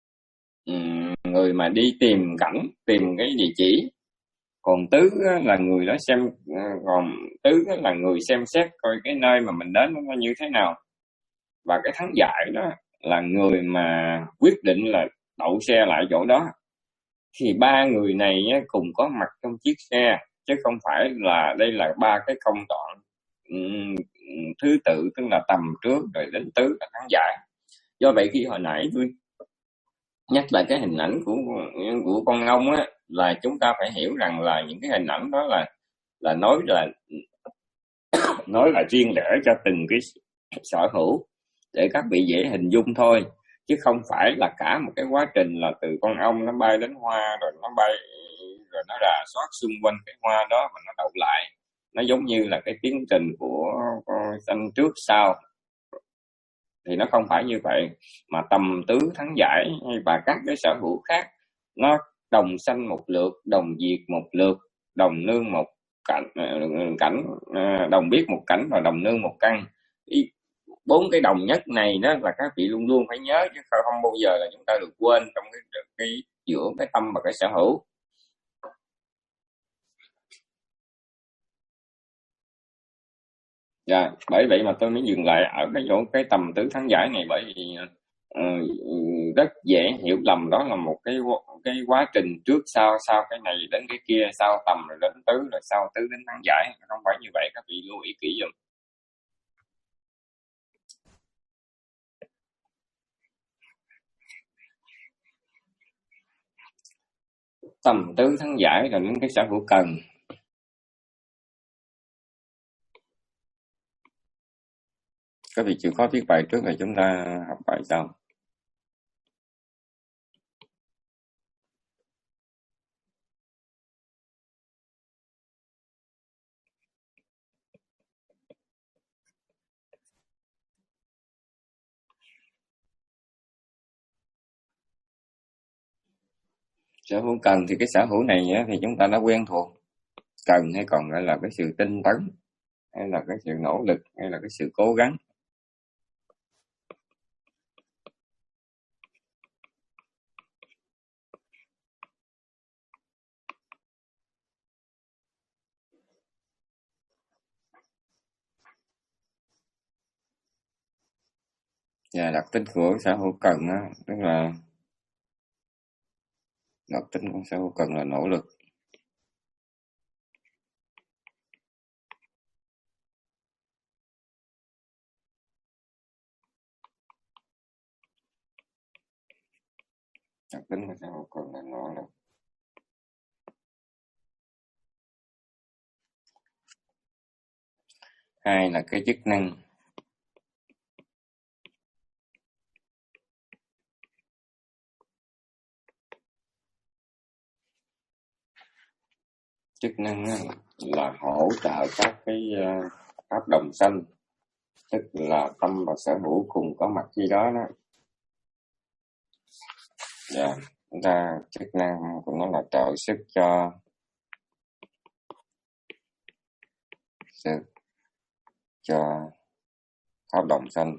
người mà đi tìm cảnh, tìm cái địa chỉ, còn tứ á, là người đó xem, còn tứ á, là người xem xét coi cái nơi mà mình đến nó như thế nào, và cái thắng giải đó là người mà quyết định là đậu xe lại chỗ đó. Thì ba người này á, cùng có mặt trong chiếc xe, chứ không phải là đây là ba cái công đoạn um, thứ tự, tức là tầm trước rồi đến tứ là thắng giải. Do vậy khi hồi nãy tôi nhắc lại cái hình ảnh của của con ong á, là chúng ta phải hiểu rằng là những cái hình ảnh đó là là nói là nói là riêng lẻ cho từng cái sở hữu để các vị dễ hình dung thôi, chứ không phải là cả một cái quá trình là từ con ong nó bay đến hoa, rồi nó bay rồi nó rà soát xung quanh cái hoa đó mà nó đậu lại. Nó giống như là cái tiến trình của sanh trước sau, thì nó không phải như vậy. Mà tầm tứ thắng giải và các cái sở hữu khác nó đồng sanh một lượt, đồng diệt một lượt, đồng nương một cảnh, cảnh đồng biết một cảnh và đồng nương một căn. Bốn cái đồng nhất này đó là các vị luôn luôn phải nhớ, chứ không bao giờ là chúng ta được quên trong cái, cái giữa cái tâm và cái sở hữu. Dạ, bởi vậy mà tôi mới dừng lại ở cái chỗ cái tầm tứ thắng giải này, bởi vì uh, rất dễ hiểu lầm đó là một cái cái quá trình trước sau, sau cái này đến cái kia, sau tầm rồi đến tứ, rồi sau tứ đến thắng giải. Không phải như vậy, các vị lưu ý kỹ dùm. Tầm tứ thắng giải là những cái sở hữu cần. Các vị chịu khó viết bài trước rồi chúng ta học bài sau. Sở hữu cần thì cái sở hữu này thì chúng ta đã quen thuộc. Cần hay còn gọi là cái sự tinh tấn, hay là cái sự nỗ lực, hay là cái sự cố gắng. Và đặc tính của sở hữu cần á, tức là đặc tính của sở hữu cần là nỗ lực. Đặc tính của xã hội còn là nó là hai là cái chức năng. Chức năng là hỗ trợ các cái pháp đồng sanh, tức là tâm và sở hữu cùng có mặt khi đó đó. Dạ, chúng ta chức năng của nó là trợ sức cho sự cho pháp đồng sanh.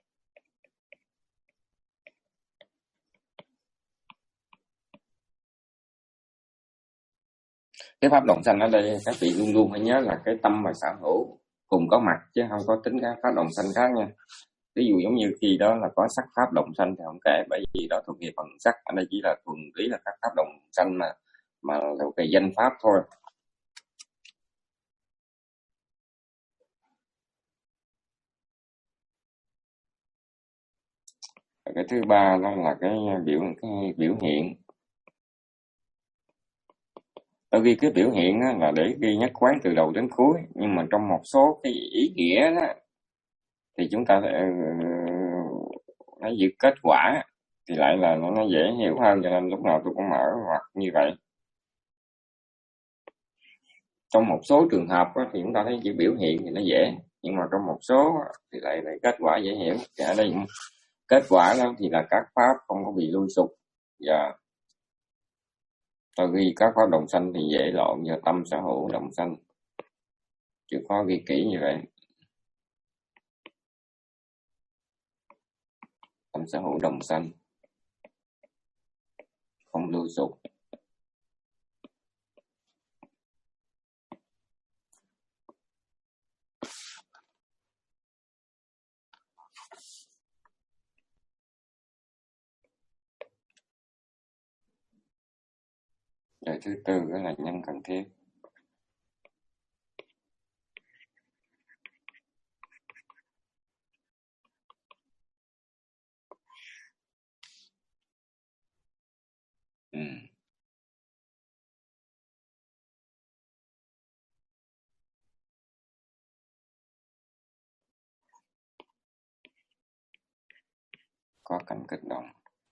Cái pháp đồng sanh ở đây các vị luôn luôn phải nhớ là cái tâm và sở hữu cùng có mặt, chứ không có tính các pháp đồng sanh khác nha. Ví dụ giống như khi đó là có sắc pháp đồng sanh thì không kể, bởi vì đó thuộc về phần sắc. Ở đây chỉ là thuần túy là các pháp đồng sanh mà mà là cái danh pháp thôi. Cái thứ ba đó là cái biểu cái biểu hiện. Bởi vì cái biểu hiện đó là để ghi nhất quán từ đầu đến cuối, nhưng mà trong một số cái ý nghĩa đó thì chúng ta nói dự kết quả thì lại là nó dễ hiểu hơn, cho nên lúc nào tôi cũng mở hoặc như vậy. Trong một số trường hợp đó, thì chúng ta thấy chữ biểu hiện thì nó dễ, nhưng mà trong một số thì lại là kết quả dễ hiểu. Thì ở đây kết quả đó thì là các pháp không có bị lui sụp, và tôi ghi các pháp đồng sanh thì dễ lộn do tâm sở hữu đồng sanh, chứ có ghi kỹ như vậy. Tâm sở hữu đồng sanh không lưu sụp. Rồi thứ tư đó là nhân cần thiết. Ừ. Có cảnh kích động.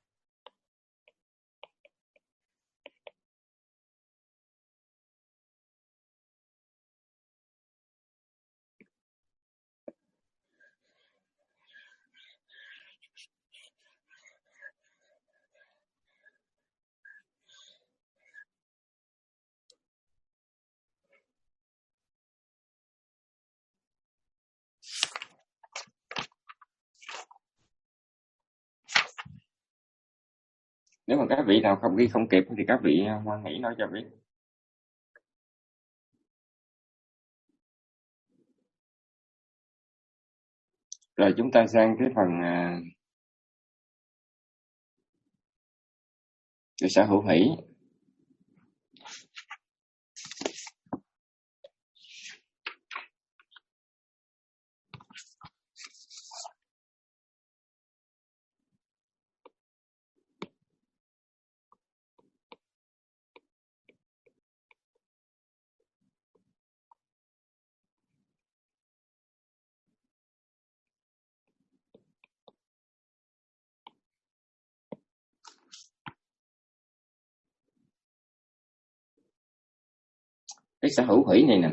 Nếu mà các vị nào không ghi không kịp thì các vị hoan hỷ nói cho biết. Rồi chúng ta sang cái phần uh, cái sở hữu hỷ. Cái sở hữu hỷ này nè,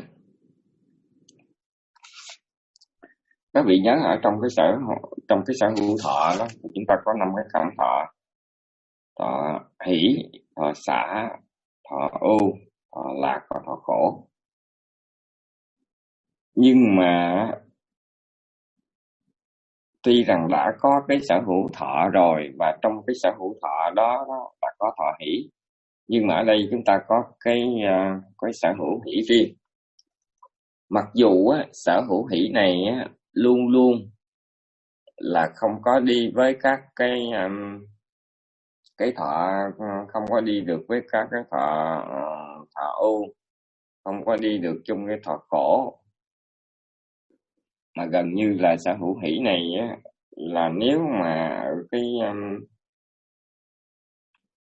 các vị nhớ ở trong cái sở trong cái sở hữu thọ đó, chúng ta có năm cái cảm thọ: thọ hỷ, thọ xả, thọ ưu, thọ lạc và thọ khổ. Nhưng mà tuy rằng đã có cái sở hữu thọ rồi, và trong cái sở hữu thọ đó, đó là có thọ hỷ, nhưng mà ở đây chúng ta có cái uh, cái sở hữu hỷ riêng. Mặc dù á, sở hữu hỷ này á, luôn luôn là không có đi với các cái um, cái thọ, không có đi được với các cái thọ uh, thọ ưu, không có đi được chung cái thọ khổ, mà gần như là sở hữu hỷ này á, là nếu mà cái um,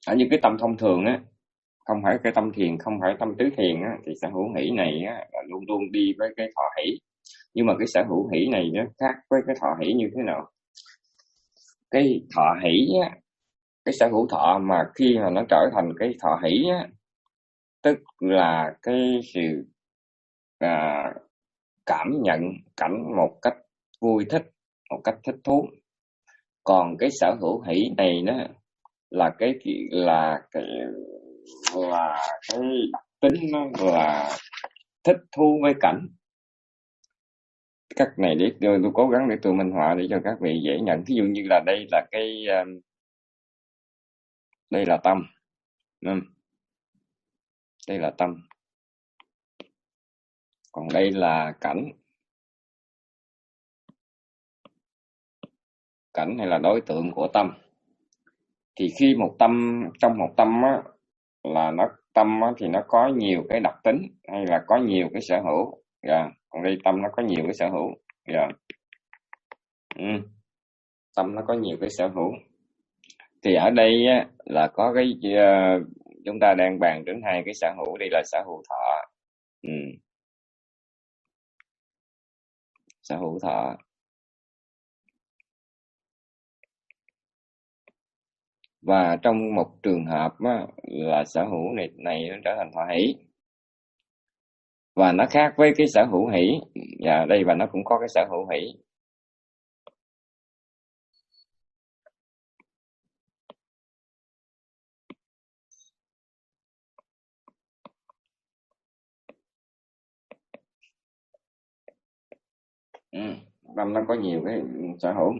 ở những cái tâm thông thường á, không phải cái tâm thiền, không phải tâm tứ thiền á, thì sở hữu hỷ này á, là luôn luôn đi với cái thọ hỷ. Nhưng mà cái sở hữu hỷ này nó khác với cái thọ hỷ như thế nào? Cái thọ hỷ á, cái sở hữu thọ mà khi mà nó trở thành cái thọ hỷ á, tức là cái sự à, cảm nhận cảnh một cách vui thích, một cách thích thú. Còn cái sở hữu hỷ này đó là cái là cái là cái đặc tính nó là thích thú với cảnh. Cách này để tôi, tôi cố gắng để tôi minh họa để cho các vị dễ nhận. Ví dụ như là đây là cái đây là tâm, đây là tâm, còn đây là cảnh. Cảnh hay là đối tượng của tâm. Thì khi một tâm, trong một tâm á, là nó tâm á, thì nó có nhiều cái đặc tính hay là có nhiều cái sở hữu. Yeah. Còn đây tâm nó có nhiều cái sở hữu. Yeah. Ừ. Tâm nó có nhiều cái sở hữu. Thì ở đây á, là có cái uh, chúng ta đang bàn đến hai cái sở hữu. Đây là sở hữu thọ. Ừ. Sở hữu thọ. Và trong một trường hợp á, là sở hữu này, này nó trở thành thọ hỷ. Và nó khác với cái sở hữu hỷ. Và đây và nó cũng có cái sở hữu hỷ. Ừ. Tâm nó có nhiều cái sở hữu.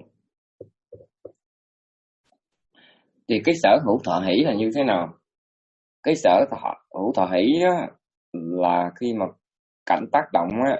Thì cái sở hữu thọ hỷ là như thế nào? Cái sở thọ, hữu thọ hỷ á, là khi mà cảnh tác động á,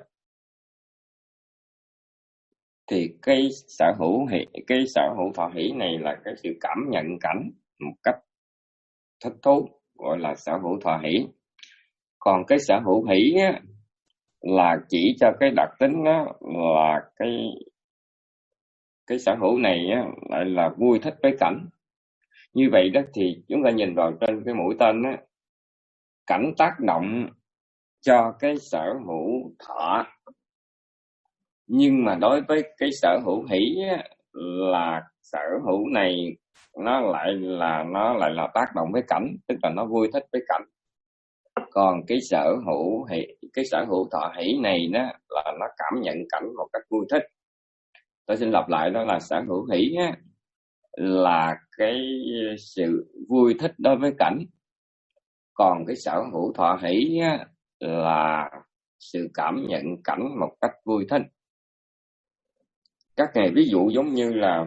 thì cái sở hữu hỷ, cái sở hữu thọ hỷ này là cái sự cảm nhận cảnh một cách thích thú, gọi là sở hữu thọ hỷ. Còn cái sở hữu hỷ á, là chỉ cho cái đặc tính đó là cái cái sở hữu này á, lại là vui thích với cảnh. Như vậy đó thì chúng ta nhìn vào trên cái mũi tên á, cảnh tác động cho cái sở hữu thọ, nhưng mà đối với cái sở hữu hỷ á, là sở hữu này nó lại là nó lại là tác động với cảnh, tức là nó vui thích với cảnh. Còn cái sở hữu hỷ, cái sở hữu thọ hỷ này đó là nó cảm nhận cảnh một cách vui thích. Tôi xin lặp lại, đó là sở hữu hỷ á, là cái sự vui thích đối với cảnh. Còn cái sở hữu thọ hỷ á, là sự cảm nhận cảnh một cách vui thích. Các ngày ví dụ giống như là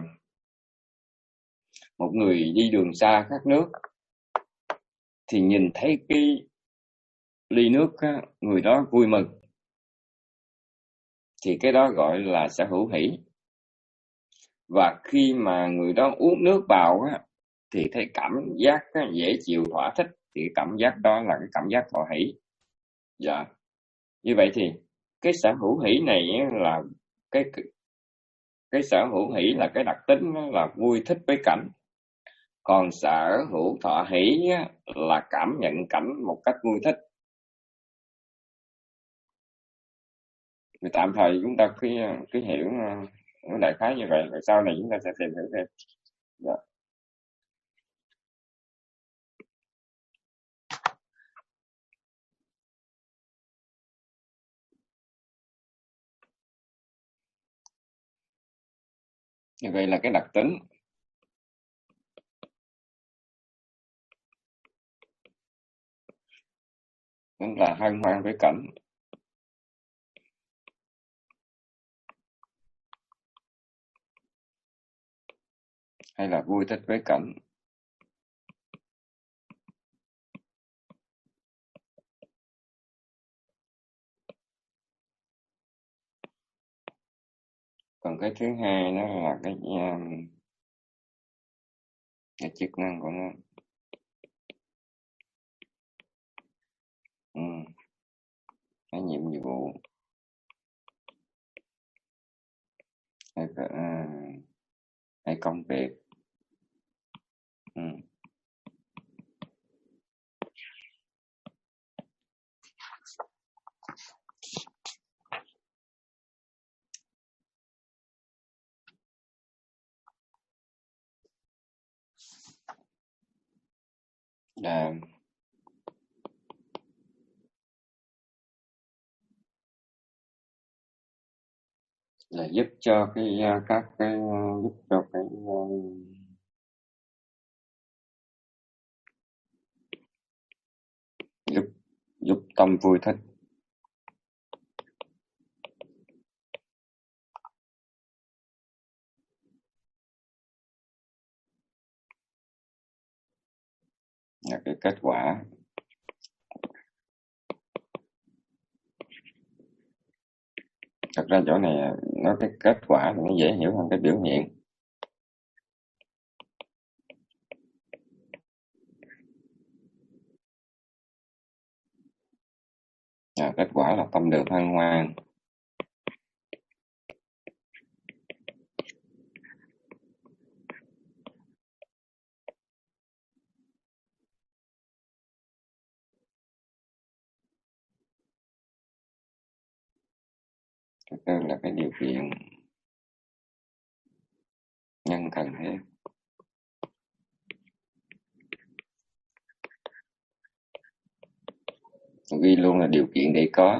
một người đi đường xa khác nước, thì nhìn thấy cái ly nước á, người đó vui mừng, thì cái đó gọi là sở hữu hỷ. Và khi mà người đó uống nước vào á, thì thấy cảm giác á, dễ chịu thỏa thích, thì cái cảm giác đó là cái cảm giác thọ hỷ. Dạ. Như vậy thì cái sở hữu hỷ này là cái cái sở hữu hỷ là cái đặc tính là vui thích với cảnh. Còn sở hữu thọ hỷ là cảm nhận cảnh một cách vui thích. Thì tạm thời chúng ta cứ cứ hiểu nó đại khái như vậy, rồi sau này chúng ta sẽ tìm hiểu thêm. Dạ. Như vậy là cái đặc tính. Tức là hân hoan với cảnh. Hay là vui thích với cảnh. Còn cái thứ hai nó là cái cái chức năng của nó. Ừ. Cái nhiệm vụ. Hay, à, hay công việc. Ừ. là là giúp cho cái các cái giúp cho cái giúp giúp tâm vui thích. Là cái kết quả. Thật ra chỗ này nói cái kết quả thì nó dễ hiểu hơn cái biểu hiện. À, kết quả là tâm được hân hoan. Thứ tư là cái điều kiện nhân cần thiết. Ghi luôn là điều kiện để có.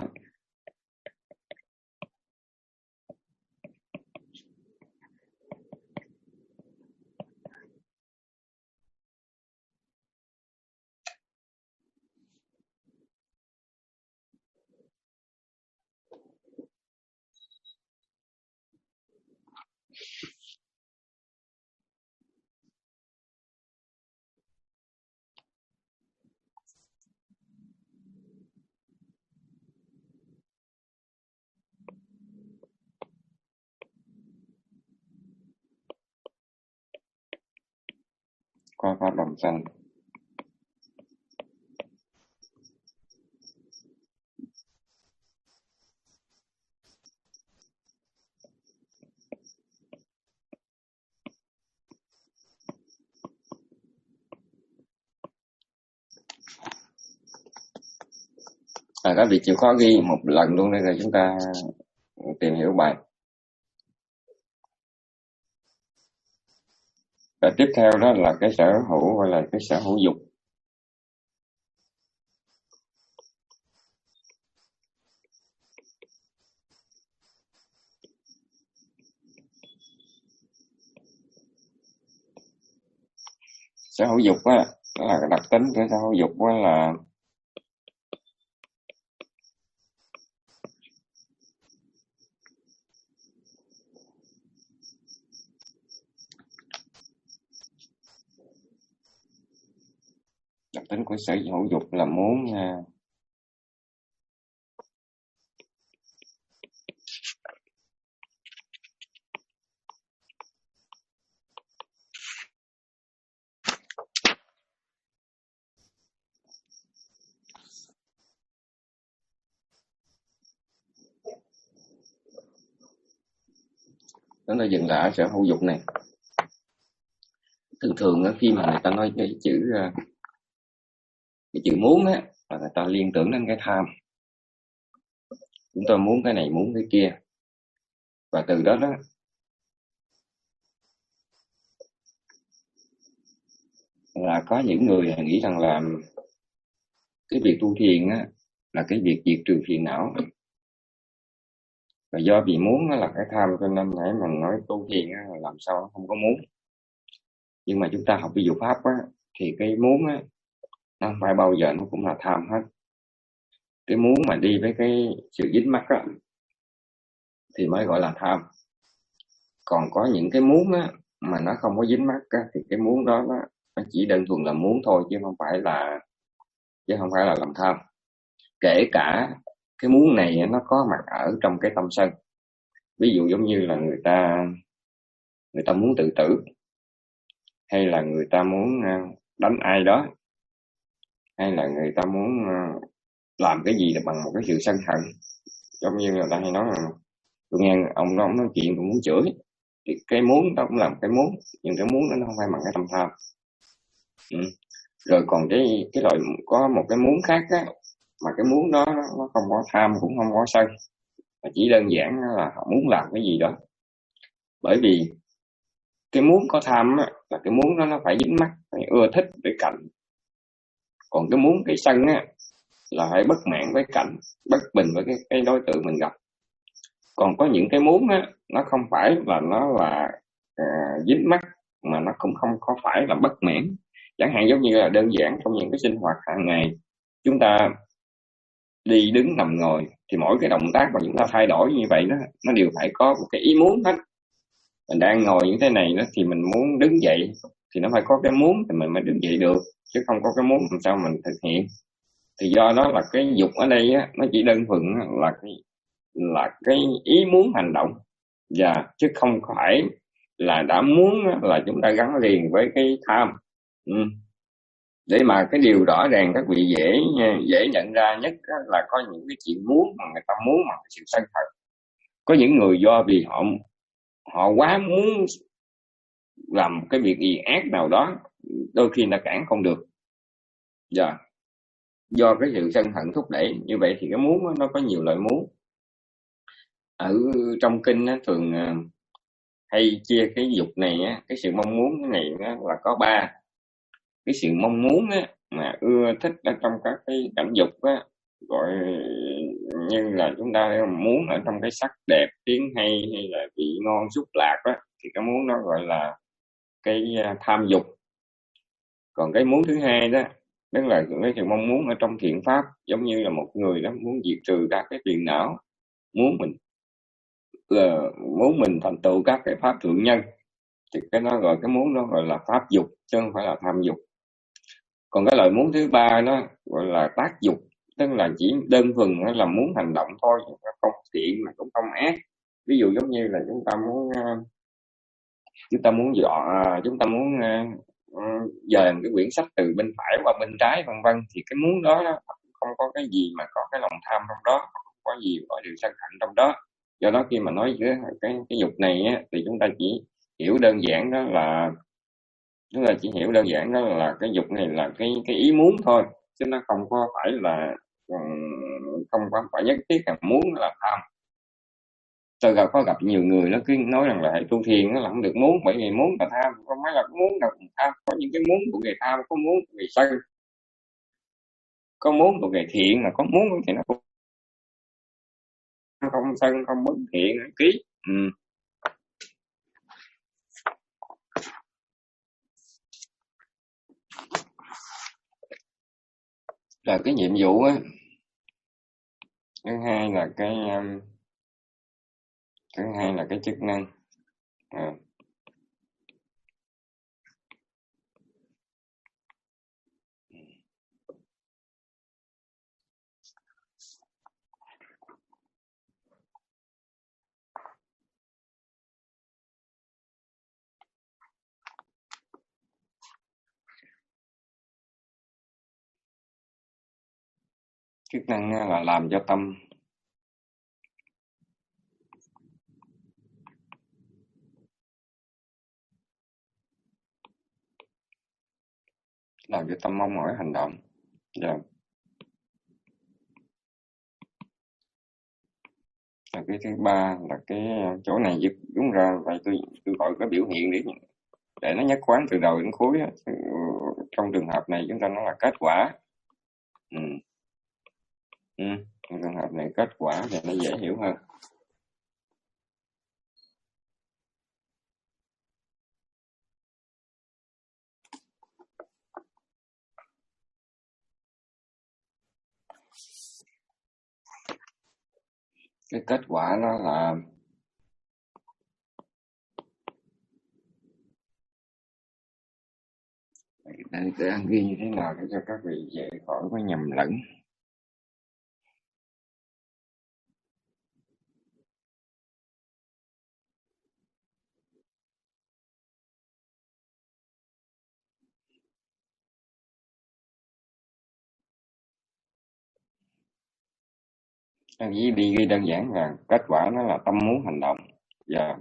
Có pháp đồng sanh. À, các vị chịu khó ghi một lần luôn đây rồi chúng ta tìm hiểu bài. Và tiếp theo đó là cái sở hữu gọi là cái sở hữu dục. Sở hữu dục á, đó là cái đặc tính của sở hữu dục á là đặc tính của sở hữu dục là muốn uh, nó là dừng lại ở sở hữu dục này. Thường thường á, khi mà người ta nói cái chữ uh, cái chữ muốn á, là người ta liên tưởng đến cái tham. Chúng tôi muốn cái này, muốn cái kia. Và từ đó đó là có những người nghĩ rằng là cái việc tu thiền á là cái việc diệt trừ phiền não. Và do vì muốn nó là cái tham cho nên nãy mình nói tu thiền á là làm sao nó không có muốn. Nhưng mà chúng ta học ví dụ pháp á thì cái muốn á nó không phải bao giờ nó cũng là tham hết. Cái muốn mà đi với cái sự dính mắc á thì mới gọi là tham. Còn có những cái muốn á mà nó không có dính mắc á thì cái muốn đó nó, nó chỉ đơn thuần là muốn thôi chứ không phải là chứ không phải là làm tham. Kể cả cái muốn này nó có mặt ở trong cái tâm sân. Ví dụ giống như là người ta người ta muốn tự tử, hay là người ta muốn đánh ai đó, hay là người ta muốn làm cái gì bằng một cái sự sân hận. Giống như người ta hay nói là tôi nghe ông đó ông nói chuyện tôi muốn chửi, thì cái muốn đó cũng là một cái muốn, nhưng cái muốn đó nó không phải bằng cái tâm tham. Ừ. Rồi còn cái cái loại có một cái muốn khác á, mà cái muốn đó nó không có tham cũng không có sân, mà chỉ đơn giản là họ muốn làm cái gì đó. Bởi vì cái muốn có tham á, là cái muốn đó nó phải dính mắc, phải ưa thích để cạnh. Còn cái muốn, cái sân á là phải bất mãn với cảnh, bất bình với cái, cái đối tượng mình gặp. Còn có những cái muốn á, nó không phải là nó là à, dính mắc, mà nó cũng không có phải là bất mãn. Chẳng hạn giống như là đơn giản trong những cái sinh hoạt hàng ngày, chúng ta đi đứng nằm ngồi thì mỗi cái động tác mà chúng ta thay đổi như vậy đó, nó đều phải có một cái ý muốn hết. Mình đang ngồi như thế này đó thì mình muốn đứng dậy thì nó phải có cái muốn thì mình mới đứng dậy được, chứ không có cái muốn làm sao mình thực hiện. Thì do đó là cái dục ở đây á, nó chỉ đơn thuần là cái là cái ý muốn hành động, và chứ không phải là đã muốn là chúng ta gắn liền với cái tham. Ừ. Để mà cái điều rõ ràng các vị dễ dễ nhận ra nhất là có những cái chuyện muốn mà người ta muốn mà sự sân hận. Có những người do vì họ họ quá muốn làm cái việc gì ác nào đó, đôi khi đã cản không được. Dạ. Do cái sự sân hận thúc đẩy như vậy thì cái muốn nó có nhiều loại muốn. Ở trong kinh á, thường hay chia cái dục này á, cái sự mong muốn này á, là có ba. Cái sự mong muốn á, mà ưa thích ở trong các cái cảnh dục á, gọi như là chúng ta muốn ở trong cái sắc đẹp, tiếng hay hay là vị ngon xúc lạc á, thì cái muốn nó gọi là cái tham dục. Còn cái muốn thứ hai đó, tức là cái sự mong muốn ở trong thiện pháp, giống như là một người đó muốn diệt trừ các cái phiền não, muốn mình uh, muốn mình thành tựu các cái pháp thượng nhân, thì cái nó gọi cái muốn đó gọi là pháp dục, chứ không phải là tham dục. Còn cái loại muốn thứ ba đó gọi là tác dục, tức là chỉ đơn thuần nó là muốn hành động thôi, không thiện mà cũng không ác. Ví dụ giống như là chúng ta muốn uh, chúng ta muốn dọn uh, chúng ta muốn uh, uh, dời cái quyển sách từ bên phải qua bên trái vân vân, thì cái muốn đó, đó không có cái gì mà có cái lòng tham trong đó, không có gì có điều sân hận trong đó. Do đó khi mà nói cái cái, cái dục này á, thì chúng ta chỉ hiểu đơn giản đó là chúng ta chỉ hiểu đơn giản đó là cái dục này là cái cái ý muốn thôi, chứ nó không có phải là không có phải nhất thiết là muốn là tham. Tôi gặp có gặp nhiều người nó cứ nói rằng là hãy tu thiền nó là không được muốn, bởi vì muốn là tham, không phải là muốn là tham. Có những cái muốn của người tham, có muốn của người sân, có muốn của người thiện, là có muốn thì nó cũng không sân, không bất thiện ký. Ừ. Là cái nhiệm vụ á. Thứ hai là cái um, thứ hai là cái chức năng. À. Chức năng là làm cho tâm làm cho tâm mong mỏi hành động. Yeah. Và cái thứ ba là cái chỗ này đúng ra vậy tôi tôi gọi cái biểu hiện để để nó nhất quán từ đầu đến cuối. Trong trường hợp này chúng ta nói là kết quả. Ừ. Ừ. Trong trường hợp này kết quả thì nó dễ hiểu hơn. Cái kết quả nó là để, để anh ghi như thế nào để cho các vị dễ khỏi có nhầm lẫn. Anh ghi đi ghi đơn giản là kết quả nó là tâm muốn hành động. Dạ. Yeah.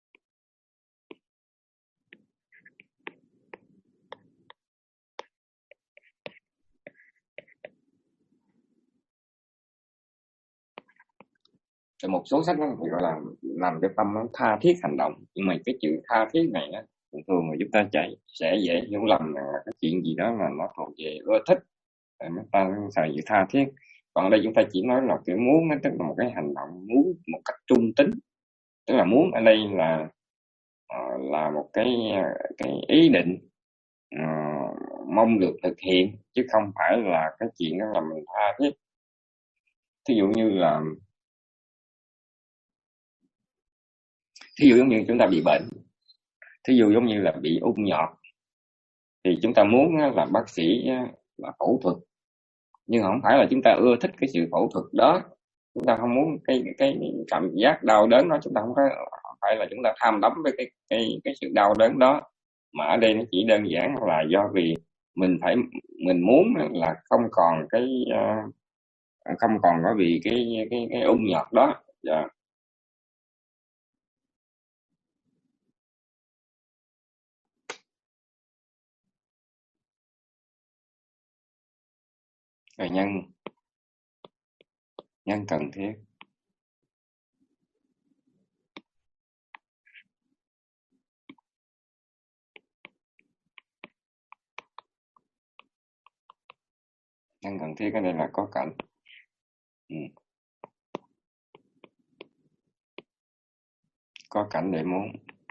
Một số sách nó gọi là làm cho tâm nó tha thiết hành động, nhưng mà cái chữ tha thiết này á, thường thường mà chúng ta chạy sẽ dễ hiểu lầm là cái chuyện gì đó là nó thuộc về ưa thích, Metta nó xài chữ tha thiết. Còn ở đây chúng ta chỉ nói là kiểu muốn, nó tức là một cái hành động muốn một cách trung tính, tức là muốn ở đây là uh, là một cái cái ý định uh, mong được thực hiện, chứ không phải là cái chuyện đó là mình tha thiết. Thí dụ như là thí dụ giống như chúng ta bị bệnh, thí dụ giống như là bị ung nhọt, thì chúng ta muốn là bác sĩ là phẫu thuật, nhưng không phải là chúng ta ưa thích cái sự phẫu thuật đó, chúng ta không muốn cái cái cảm giác đau đớn đó, chúng ta không phải, không phải là chúng ta tham đắm với cái cái cái sự đau đớn đó, mà ở đây nó chỉ đơn giản là do vì mình phải mình muốn là không còn cái uh, không còn có vì cái cái cái ung nhọt đó. Yeah. Rồi nhân nhân cần thiết. Nhân cần thiết cái này là có cảnh. Ừ. Có cảnh để muốn.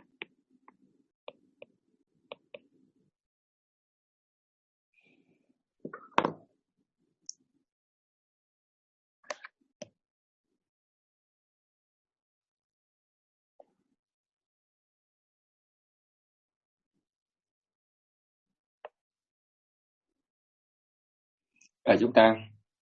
Rồi chúng ta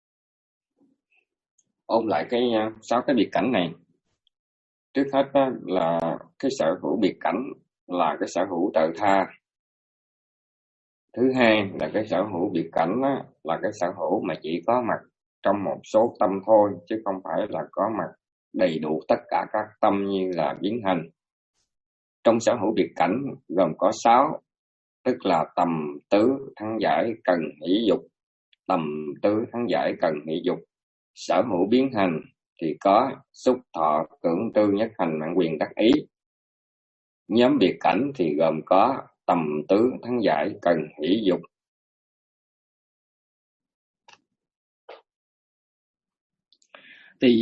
ôn lại cái sáu cái biệt cảnh này. Trước hết đó là cái sở hữu biệt cảnh là cái sở hữu tự tha. Thứ hai là cái sở hữu biệt cảnh đó, là cái sở hữu mà chỉ có mặt trong một số tâm thôi, chứ không phải là có mặt đầy đủ tất cả các tâm như là biến hành. Trong sở hữu biệt cảnh gồm có sáu, tức là tầm tứ thắng giải cần hỷ dục. Tầm tứ thắng giải cần hỷ dục. Sở hữu biến hành thì có xúc thọ tưởng tư nhất hành mạng quyền đắc ý. Nhóm biệt cảnh thì gồm có tầm tứ thắng giải cần hỷ dục. Thì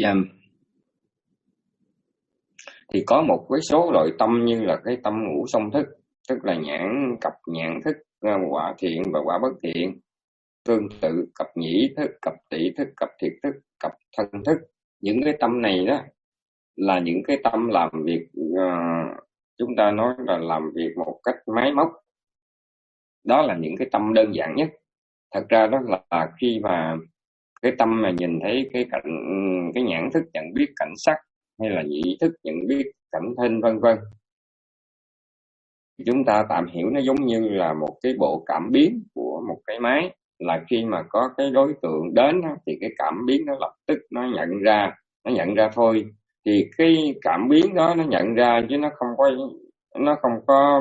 thì có một cái số loại tâm như là cái tâm ngũ song thức, tức là nhãn cập nhãn thức, quả thiện và quả bất thiện. Tương tự cập nhĩ thức, cập tỷ thức, cập thiệt thức, cập thân thức. Những cái tâm này đó là những cái tâm làm việc, uh, chúng ta nói là làm việc một cách máy móc. Đó là những cái tâm đơn giản nhất. Thật ra đó là khi mà cái tâm mà nhìn thấy cái cảnh, cái nhãn thức nhận biết cảnh sắc, hay là nhĩ thức nhận biết cảnh thinh vân vân, chúng ta tạm hiểu nó giống như là một cái bộ cảm biến của một cái máy. Là khi mà có cái đối tượng đến thì cái cảm biến nó lập tức nó nhận ra, nó nhận ra thôi. Thì cái cảm biến đó nó nhận ra chứ nó không có nó không có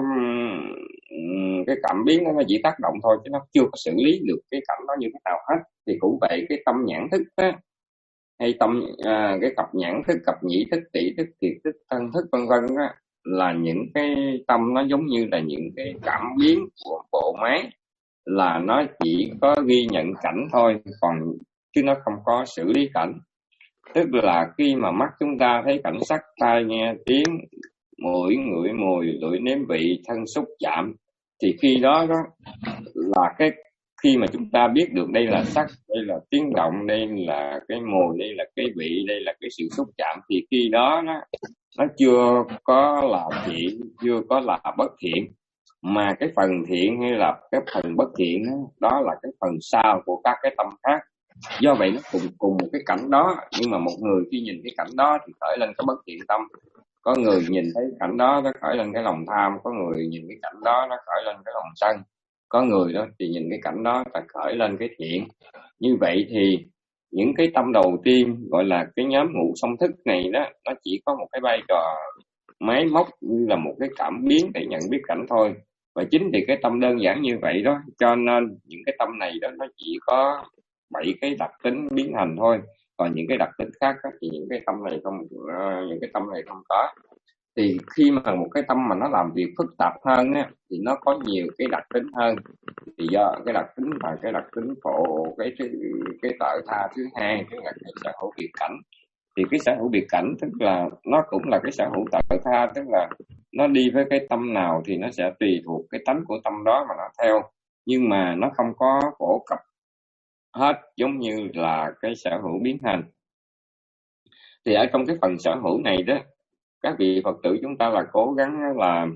cái cảm biến đó nó chỉ tác động thôi, chứ nó chưa có xử lý được cái cảnh đó như thế nào hết. Thì cũng vậy, cái tâm nhãn thức á, hay tâm à, cái cặp nhãn thức, cặp nhĩ thức, tỷ thức, thiệt thức, thân thức vân vân á, là những cái tâm nó giống như là những cái cảm biến của bộ máy, là nó chỉ có ghi nhận cảnh thôi, còn chứ nó không có xử lý cảnh. Tức là khi mà mắt chúng ta thấy cảnh sắc, tai nghe tiếng, mũi ngửi mùi, lưỡi nếm vị, thân xúc chạm, thì khi đó đó là cái khi mà chúng ta biết được đây là sắc, đây là tiếng động, đây là cái mùi, đây là cái vị, đây là cái sự xúc chạm, thì khi đó nó nó chưa có là thiện, chưa có là bất thiện, mà cái phần thiện hay là cái phần bất thiện đó, đó là cái phần sau của các cái tâm khác. Do vậy nó cùng cùng một cái cảnh đó, nhưng mà một người khi nhìn cái cảnh đó thì khởi lên cái bất thiện tâm, có người nhìn thấy cảnh đó nó khởi lên cái lòng tham, có người nhìn cái cảnh đó nó khởi lên cái lòng sân, có người đó thì nhìn cái cảnh đó là khởi lên cái thiện. Như vậy thì những cái tâm đầu tiên gọi là cái nhóm ngũ song thức này đó, nó chỉ có một cái vai trò máy móc như là một cái cảm biến để nhận biết cảnh thôi. Và chính vì cái tâm đơn giản như vậy đó, cho nên những cái tâm này đó nó chỉ có bảy cái đặc tính biến hành thôi. Còn những cái đặc tính khác đó, thì những cái tâm này không uh, những cái tâm này không có. Thì khi mà một cái tâm mà nó làm việc phức tạp hơn á, thì nó có nhiều cái đặc tính hơn. Thì do cái đặc tính là cái đặc tính phụ cái cái, cái tự tha thứ hai, tức là cái sở hữu biệt cảnh. Thì cái sở hữu biệt cảnh tức là nó cũng là cái sở hữu tự tha, tức là nó đi với cái tâm nào thì nó sẽ tùy thuộc cái tánh của tâm đó mà nó theo, nhưng mà nó không có phổ cập hết giống như là cái sở hữu biến hành. Thì ở trong cái phần sở hữu này đó, các vị Phật tử chúng ta là cố gắng là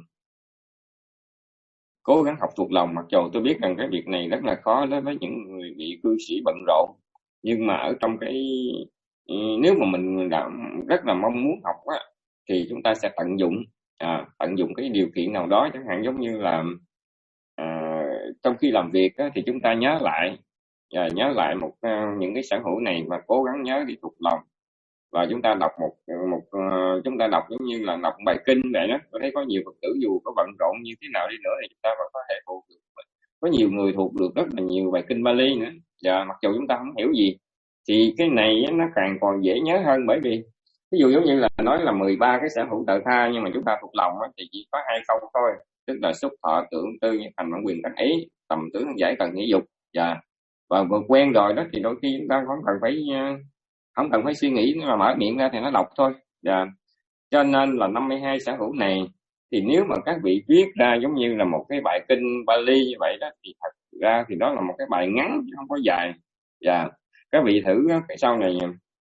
cố gắng học thuộc lòng, mặc dù tôi biết rằng cái việc này rất là khó đối với những người bị cư sĩ bận rộn, nhưng mà ở trong cái nếu mà mình đã rất là mong muốn học á, thì chúng ta sẽ tận dụng à, tận dụng cái điều kiện nào đó, chẳng hạn giống như là à, trong khi làm việc á, thì chúng ta nhớ lại và nhớ lại một uh, những cái sở hữu này và cố gắng nhớ đi thuộc lòng, và chúng ta đọc một một uh, chúng ta đọc giống như là đọc bài kinh vậy đó. Tôi thấy có nhiều Phật tử dù có bận rộn như thế nào đi nữa thì chúng ta vẫn có thể thuộc được, có nhiều người thuộc được rất là nhiều bài kinh Bali nữa, và mặc dù chúng ta không hiểu gì thì cái này nó càng còn dễ nhớ hơn, bởi vì ví dụ giống như là nói là mười ba cái sở hữu tự tha, nhưng mà chúng ta thuộc lòng thì chỉ có hai câu thôi, tức là xúc thọ tưởng tư như thành bản quyền thành ý, tầm tướng giải cần nghĩ dục. Và và vừa quen rồi đó thì đôi khi chúng ta không cần phải không cần phải suy nghĩ, nó là mở miệng ra thì nó đọc thôi. Và cho nên là năm mươi hai sở hữu này thì nếu mà các vị viết ra giống như là một cái bài kinh Bali như vậy đó, thì thật ra thì đó là một cái bài ngắn chứ không có dài. Và các vị thử cái sau này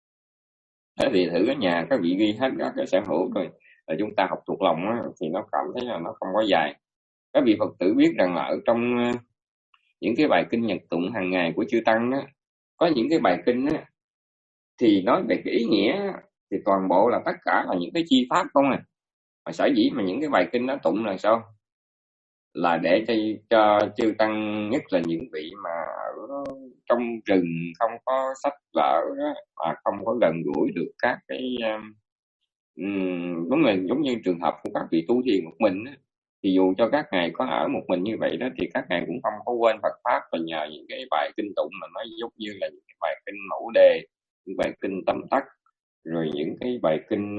các vị thử ở nhà, các vị ghi hết các cái sở hữu rồi là chúng ta học thuộc lòng á, thì nó cảm thấy là nó không có dài. Các vị Phật tử biết rằng là ở trong những cái bài kinh nhật tụng hàng ngày của chư tăng á, có những cái bài kinh á thì nói về cái ý nghĩa thì toàn bộ là tất cả là những cái chi pháp không à. Mà sở dĩ mà những cái bài kinh đó tụng là sao? Là để cho, cho chư tăng, nhất là những vị mà ở trong rừng không có sách vở đó, mà không có gần gũi được các cái um, đúng là giống như trường hợp của các vị tu thiền một mình đó, thì dù cho các ngài có ở một mình như vậy đó thì các ngài cũng không có quên Phật pháp, và nhờ những cái bài kinh tụng mà nó giống như là những cái bài kinh mẫu đề, những bài kinh tâm tắc, rồi những cái bài kinh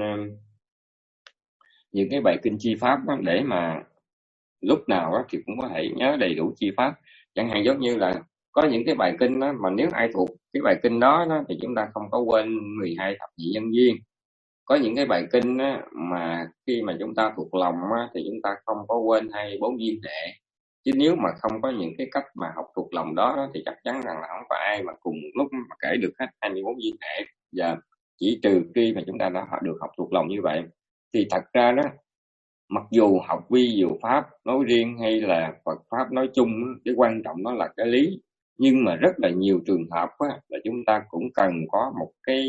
những cái bài kinh chi pháp đó, để mà lúc nào đó thì cũng có thể nhớ đầy đủ chi pháp. Chẳng hạn giống như là có những cái bài kinh đó mà nếu ai thuộc cái bài kinh đó, đó thì chúng ta không có quên mười hai thập nhị nhân duyên. Có những cái bài kinh đó, mà khi mà chúng ta thuộc lòng đó, thì chúng ta không có quên hai mươi bốn duyên hệ. Chứ nếu mà không có những cái cách mà học thuộc lòng đó, đó thì chắc chắn rằng là không có ai mà cùng lúc mà kể được hết hai mươi bốn duyên hệ. Và chỉ trừ khi mà chúng ta đã được học thuộc lòng như vậy. Thì thật ra đó, mặc dù học vi diệu pháp nói riêng hay là Phật pháp nói chung, cái quan trọng đó là cái lý. Nhưng mà rất là nhiều trường hợp á, là chúng ta cũng cần có một cái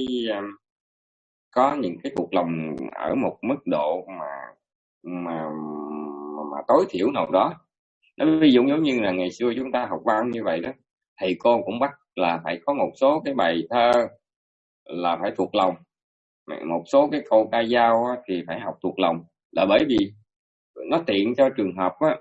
có những cái thuộc lòng ở một mức độ mà mà mà tối thiểu nào đó. Nó ví dụ giống như là ngày xưa chúng ta học văn như vậy đó, thầy cô cũng bắt là phải có một số cái bài thơ là phải thuộc lòng, một số cái câu ca dao á, thì phải học thuộc lòng, là bởi vì nó tiện cho trường hợp á,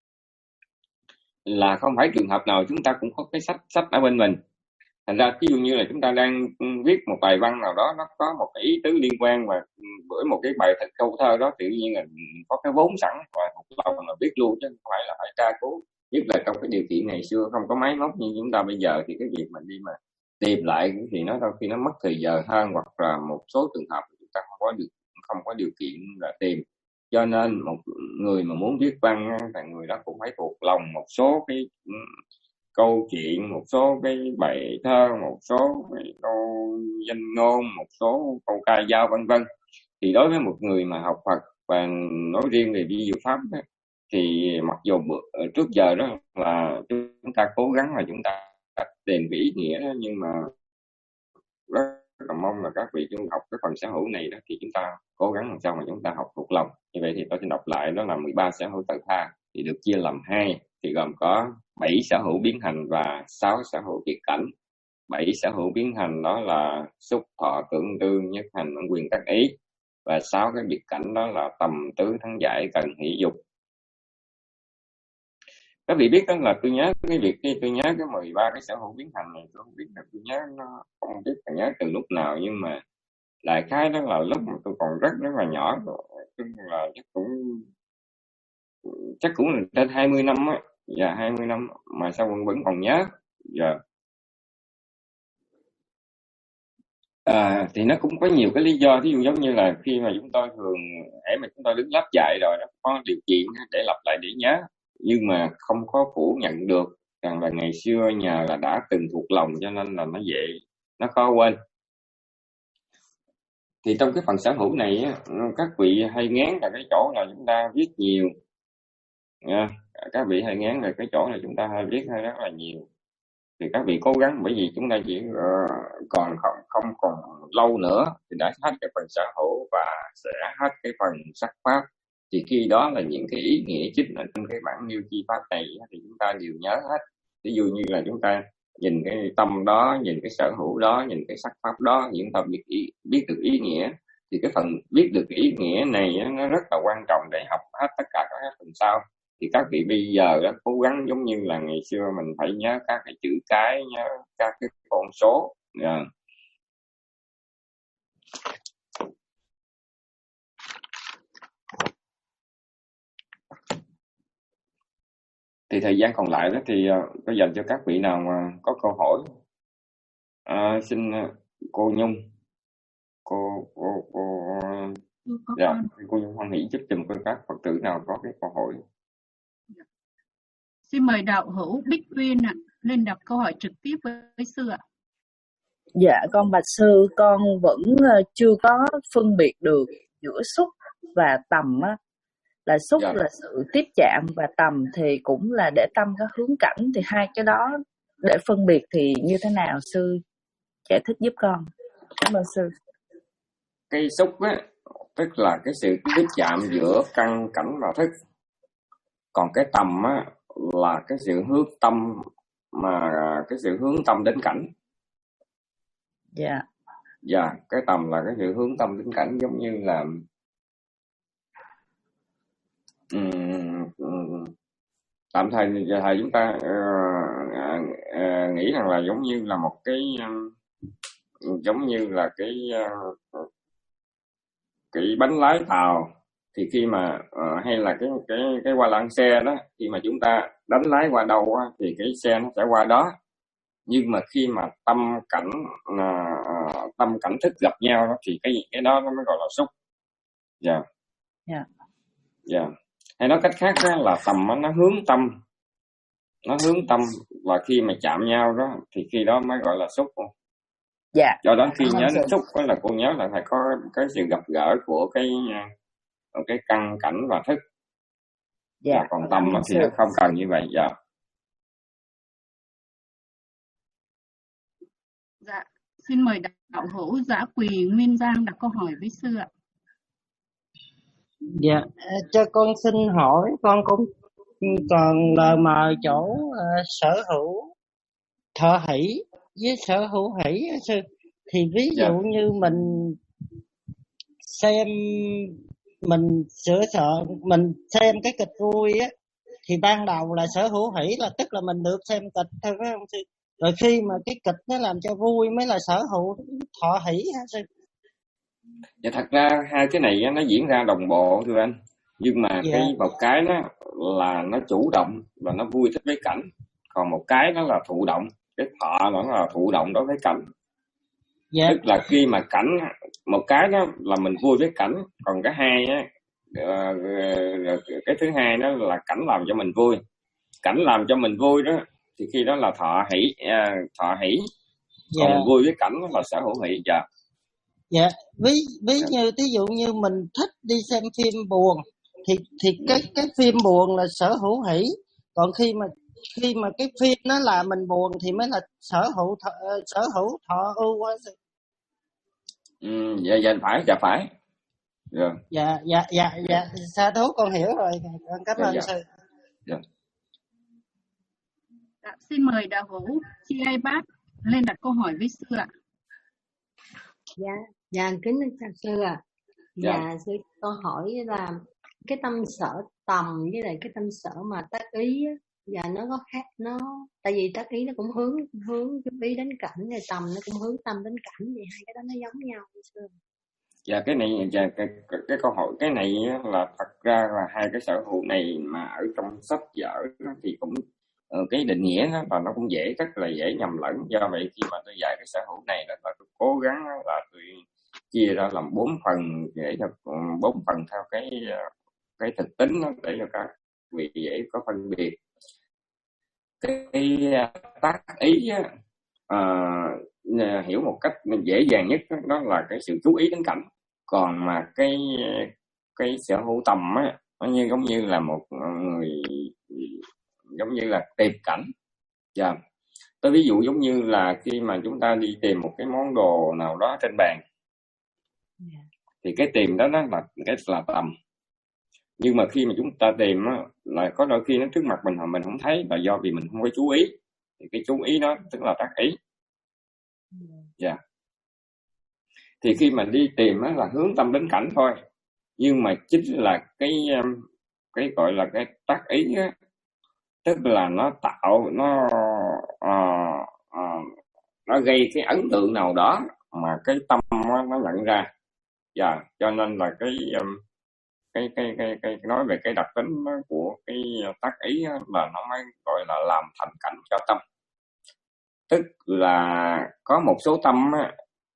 là không phải trường hợp nào chúng ta cũng có cái sách sách ở bên mình. Thành ra ví dụ như là chúng ta đang viết một bài văn nào đó, nó có một cái ý tứ liên quan và bởi một cái bài thật câu thơ đó, tự nhiên là có cái vốn sẵn và thuộc lòng là viết luôn, chứ không phải là phải tra cứu. Nhất là trong cái điều kiện ngày xưa không có máy móc như chúng ta bây giờ, thì cái việc mình đi mà tìm lại thì nó đôi khi nó mất thời giờ hơn, hoặc là một số trường hợp chúng ta không có được không có điều kiện là tìm. Cho nên một người mà muốn viết văn thì người đó cũng phải thuộc lòng một số cái câu chuyện, một số cái bài thơ, một số cái câu danh ngôn, một số câu ca dao vân vân. Thì đối với một người mà học Phật và nói riêng về vi diệu pháp đó, thì mặc dù trước giờ đó là chúng ta cố gắng là chúng ta tìm cái ý nghĩa đó, nhưng mà rất là mong là các vị chúng học cái phần sở hữu này đó thì chúng ta cố gắng làm sao mà chúng ta học thuộc lòng. Như vậy thì tôi xin đọc lại, đó là mười ba sở hữu tự tha thì được chia làm hai, thì gồm có bảy sở hữu biến hành và sáu sở hữu biệt cảnh. Bảy sở hữu biến hành đó là xúc thọ tưởng tư nhất hành ẩn quyền tác ý, và sáu cái biệt cảnh đó là tầm tứ thắng giải cần hỷ dục. Các vị biết đó là tôi nhớ cái việc khi tôi nhớ cái mười ba cái sở hữu biến hành này, tôi không biết là tôi nhớ nó không biết là nhớ từ lúc nào, nhưng mà đại khái đó là lúc mà tôi còn rất rất là nhỏ, tức là chắc cũng chắc cũng là trên hai mươi năm á, Dạ hai mươi năm mà sao vẫn vẫn còn nhớ. Dạ. À, thì nó cũng có nhiều cái lý do, ví dụ giống như là khi mà chúng tôi thường hễ mà chúng tôi đứng lớp dạy rồi nó có điều kiện để lặp lại để nhớ, nhưng mà không có phủ nhận được rằng là ngày xưa nhờ là đã từng thuộc lòng cho nên là nó dễ, nó khó quên. Thì trong cái phần sở hữu này á, các vị hay ngán là cái chỗ là chúng ta viết nhiều nha. Các vị hay ngán là cái chỗ là chúng ta hay viết hay rất là nhiều, thì các vị cố gắng, bởi vì chúng ta chỉ uh, còn không không còn lâu nữa thì đã hết cái phần sở hữu và sẽ hết cái phần sắc pháp, thì khi đó là những cái ý nghĩa chính ở trong cái bản lưu chi pháp này thì chúng ta đều nhớ hết. Ví dụ như là chúng ta nhìn cái tâm đó, nhìn cái sở hữu đó, nhìn cái sắc pháp đó, chúng ta biết ý, biết được ý nghĩa, thì cái phần biết được ý nghĩa này nó rất là quan trọng để học hết tất cả các phần sau. Thì các vị bây giờ đó cố gắng giống như là ngày xưa mình phải nhớ các cái chữ cái, nhớ các cái con số. Yeah. Thì thời gian còn lại đó thì uh, tôi dành cho các vị nào mà có câu hỏi. Uh, xin uh, cô Nhung, cô cô cô uh, dạ, cô Nhung hoan hỷ giúp dùm các Phật tử nào có cái câu hỏi. Xin mời đạo hữu Bích Uyên ạ, lên đọc câu hỏi trực tiếp với, với sư ạ. Dạ, con bạch sư, con vẫn chưa có phân biệt được giữa xúc và tầm á. Là xúc dạ. là sự tiếp chạm, và tầm thì cũng là để tâm có hướng cảnh. Thì hai cái đó để phân biệt thì như thế nào, sư giải thích giúp con. Cảm ơn sư. Cái xúc á, tức là cái sự tiếp chạm giữa căn cảnh và thức. Còn cái tầm á là cái sự hướng tâm, mà cái sự hướng tâm đến cảnh. Dạ. Yeah. Dạ, yeah, cái tầm là cái sự hướng tâm đến cảnh, giống như là um, um, tạm thời thời chúng ta uh, uh, nghĩ rằng là giống như là một cái uh, giống như là cái uh, cái bánh lái tàu. Thì khi mà uh, hay là cái cái cái qua lăng xe đó, khi mà chúng ta đánh lái qua đâu á, thì cái xe nó sẽ qua đó. Nhưng mà khi mà tâm cảnh uh, tâm cảnh thức gặp nhau đó, thì cái cái đó nó mới gọi là xúc. Dạ. Yeah. Dạ. Yeah. Dạ. Yeah. Hay nói cách khác đó, là tầm nó hướng tâm, nó hướng tâm, và khi mà chạm nhau đó thì khi đó mới gọi là xúc. Dạ. Yeah. Do đó khi nhớ đến xúc đó là cô nhớ là phải có cái sự gặp gỡ của cái cái căn cảnh và thức. Dạ. Yeah. Còn tâm thì nó không cần như vậy. Dạ. Dạ, xin mời đạo hữu Dã Quỳ Nguyên Giang đặt câu hỏi với sư ạ. Dạ, cho con xin hỏi, con cũng còn lờ mờ chỗ uh, sở hữu thọ hỷ với sở hữu hỷ sư. Thì ví dụ yeah. như mình xem, mình sửa soạn, mình xem cái kịch vui á, thì ban đầu là sở hữu hỷ, là tức là mình được xem kịch thôi phải không sư? Rồi khi mà cái kịch nó làm cho vui mới là sở hữu thọ hỷ hả sư? Dạ, thật ra hai cái này nó diễn ra đồng bộ thưa anh, nhưng mà dạ. cái một cái nó là nó chủ động và nó vui thích với cảnh, còn một cái nó là thụ động, cái thọ nó là thụ động đối với cảnh. Dạ. Tức là khi mà cảnh, một cái đó là mình vui với cảnh, còn cái hai á, cái thứ hai đó là cảnh làm cho mình vui. Cảnh làm cho mình vui đó thì khi đó là thọ hỷ, thọ hỷ. Còn dạ. vui với cảnh là sở hữu hỷ. Dạ. Dạ, ví ví như ví dụ như mình thích đi xem phim buồn thì thì cái cái phim buồn là sở hữu hỷ, còn khi mà khi mà cái phim nó là mình buồn thì mới là sở hữu thọ, sở hữu thọ ưu quá. Ừ, dạ dạ phải, dạ phải. Dạ dạ dạ dạ, dạ. Sa thú con hiểu rồi, con cảm ơn dạ, sư. Dạ. Dạ, xin mời đạo hữu Chi Ai Bác lên đặt câu hỏi với sư ạ. Dạ, dạ kính chào sư ạ. À. Dạ. dạ, sư câu hỏi là cái tâm sở tầm với lại cái tâm sở mà tác ý á, dạ nó có khác, nó tại vì tác ý nó cũng hướng hướng chú ý đến cảnh, thì tầm nó cũng hướng tâm đến cảnh, thì hai cái đó nó giống nhau sư. Và cái này và cái, cái, cái câu hỏi cái này là thật ra là hai cái sở hữu này mà ở trong sách vở thì cũng cái định nghĩa nó là nó cũng dễ, rất là dễ nhầm lẫn. Do vậy khi mà tôi dạy cái sở hữu này là tôi cố gắng là tôi chia ra làm bốn phần để cho bốn phần theo cái cái thực tính đó, để cho các vị dễ có phân biệt. Cái tác ý á, à, hiểu một cách dễ dàng nhất đó, đó là cái sự chú ý đến cảnh. Còn mà cái cái sở hữu tầm á, nó như giống như là một người giống như là tìm cảnh. Yeah. Tôi ví dụ giống như là khi mà chúng ta đi tìm một cái món đồ nào đó trên bàn, yeah. thì cái tìm đó, đó là cái là tầm. Nhưng mà khi mà chúng ta tìm á, là có đôi khi nó trước mặt mình mà mình không thấy, là do vì mình không có chú ý. Thì cái chú ý đó tức là tác ý. Yeah. Thì khi mà đi tìm á, là hướng tâm đến cảnh thôi. Nhưng mà chính là cái cái gọi là cái tác ý á, tức là nó tạo nó uh, uh, nó gây cái ấn tượng nào đó mà cái tâm nó, nó nhận ra. Dạ, cho nên là cái um, cái, cái cái cái nói về cái đặc tính của cái tác ý là nó mới gọi là làm thành cảnh cho tâm. Tức là có một số tâm á,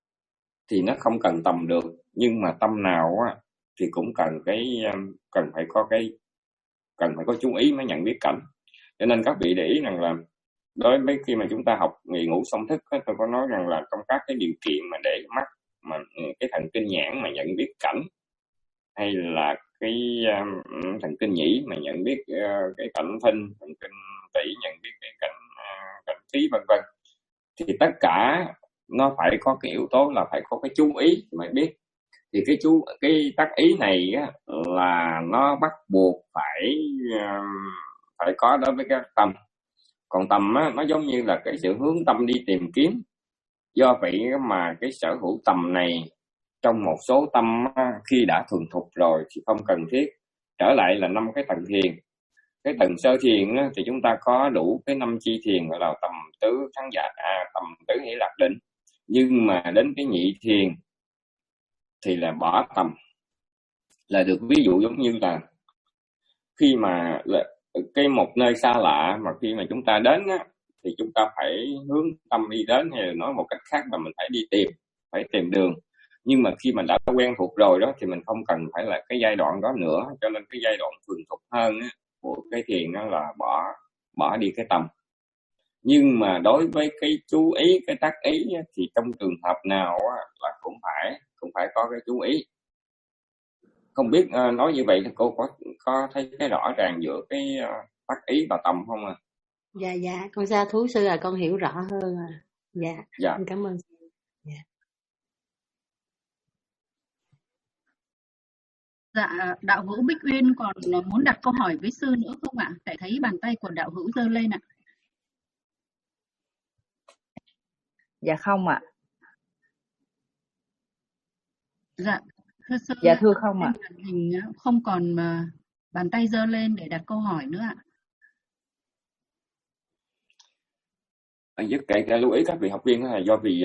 thì nó không cần tầm được, nhưng mà tâm nào á, thì cũng cần cái cần phải có cái cần phải có chú ý mới nhận biết cảnh. Cho nên các vị để ý rằng là đối với khi mà chúng ta học nghị ngũ song thức, tôi có nói rằng là trong các cái điều kiện mà để mắt mà cái thần kinh nhãn mà nhận biết cảnh, hay là cái um, thần kinh nhĩ mà nhận biết uh, cái cảnh thinh, thần kinh tỵ nhận biết cái cảnh uh, cảnh khí vân vân, thì tất cả nó phải có cái yếu tố là phải có cái chú ý mới biết. Thì cái chú cái tác ý này á, là nó bắt buộc phải uh, phải có đối với cái tâm. Còn tầm á, nó giống như là cái sự hướng tâm đi tìm kiếm. Do vậy mà cái sở hữu tầm này trong một số tâm á, khi đã thuần thục rồi thì không cần thiết. Trở lại là năm cái tầng thiền. Cái tầng sơ thiền á, thì chúng ta có đủ cái năm chi thiền gọi là tầm tứ kháng dạ, à, tầm tứ hỷ lạc định. Nhưng mà đến cái nhị thiền thì là bỏ tầm. Là được ví dụ giống như là khi mà cái một nơi xa lạ mà khi mà chúng ta đến á, thì chúng ta phải hướng tâm đi đến, hay là nói một cách khác là mình phải đi tìm, phải tìm đường. Nhưng mà khi mình đã quen thuộc rồi đó thì mình không cần phải là cái giai đoạn đó nữa. Cho nên cái giai đoạn thuần thục hơn á, của cái thiền đó là bỏ bỏ đi cái tầm. Nhưng mà đối với cái chú ý, cái tác ý á, thì trong trường hợp nào á, là cũng phải cũng phải có cái chú ý. Không biết uh, nói như vậy thì cô có có thấy cái rõ ràng giữa cái uh, tác ý và tầm không à? Dạ dạ, con sa thú sư là con hiểu rõ hơn à. Dạ, dạ. Cảm ơn. Dạ. Dạ, đạo hữu Bích Uyên còn muốn đặt câu hỏi với sư nữa không ạ? Tại thấy bàn tay của đạo hữu giơ lên ạ. Dạ không ạ. Dạ, thưa sư. Dạ thưa không ạ. Hình không còn bàn tay giơ lên để đặt câu hỏi nữa ạ. Rất kể cả lưu ý các vị học viên là do vì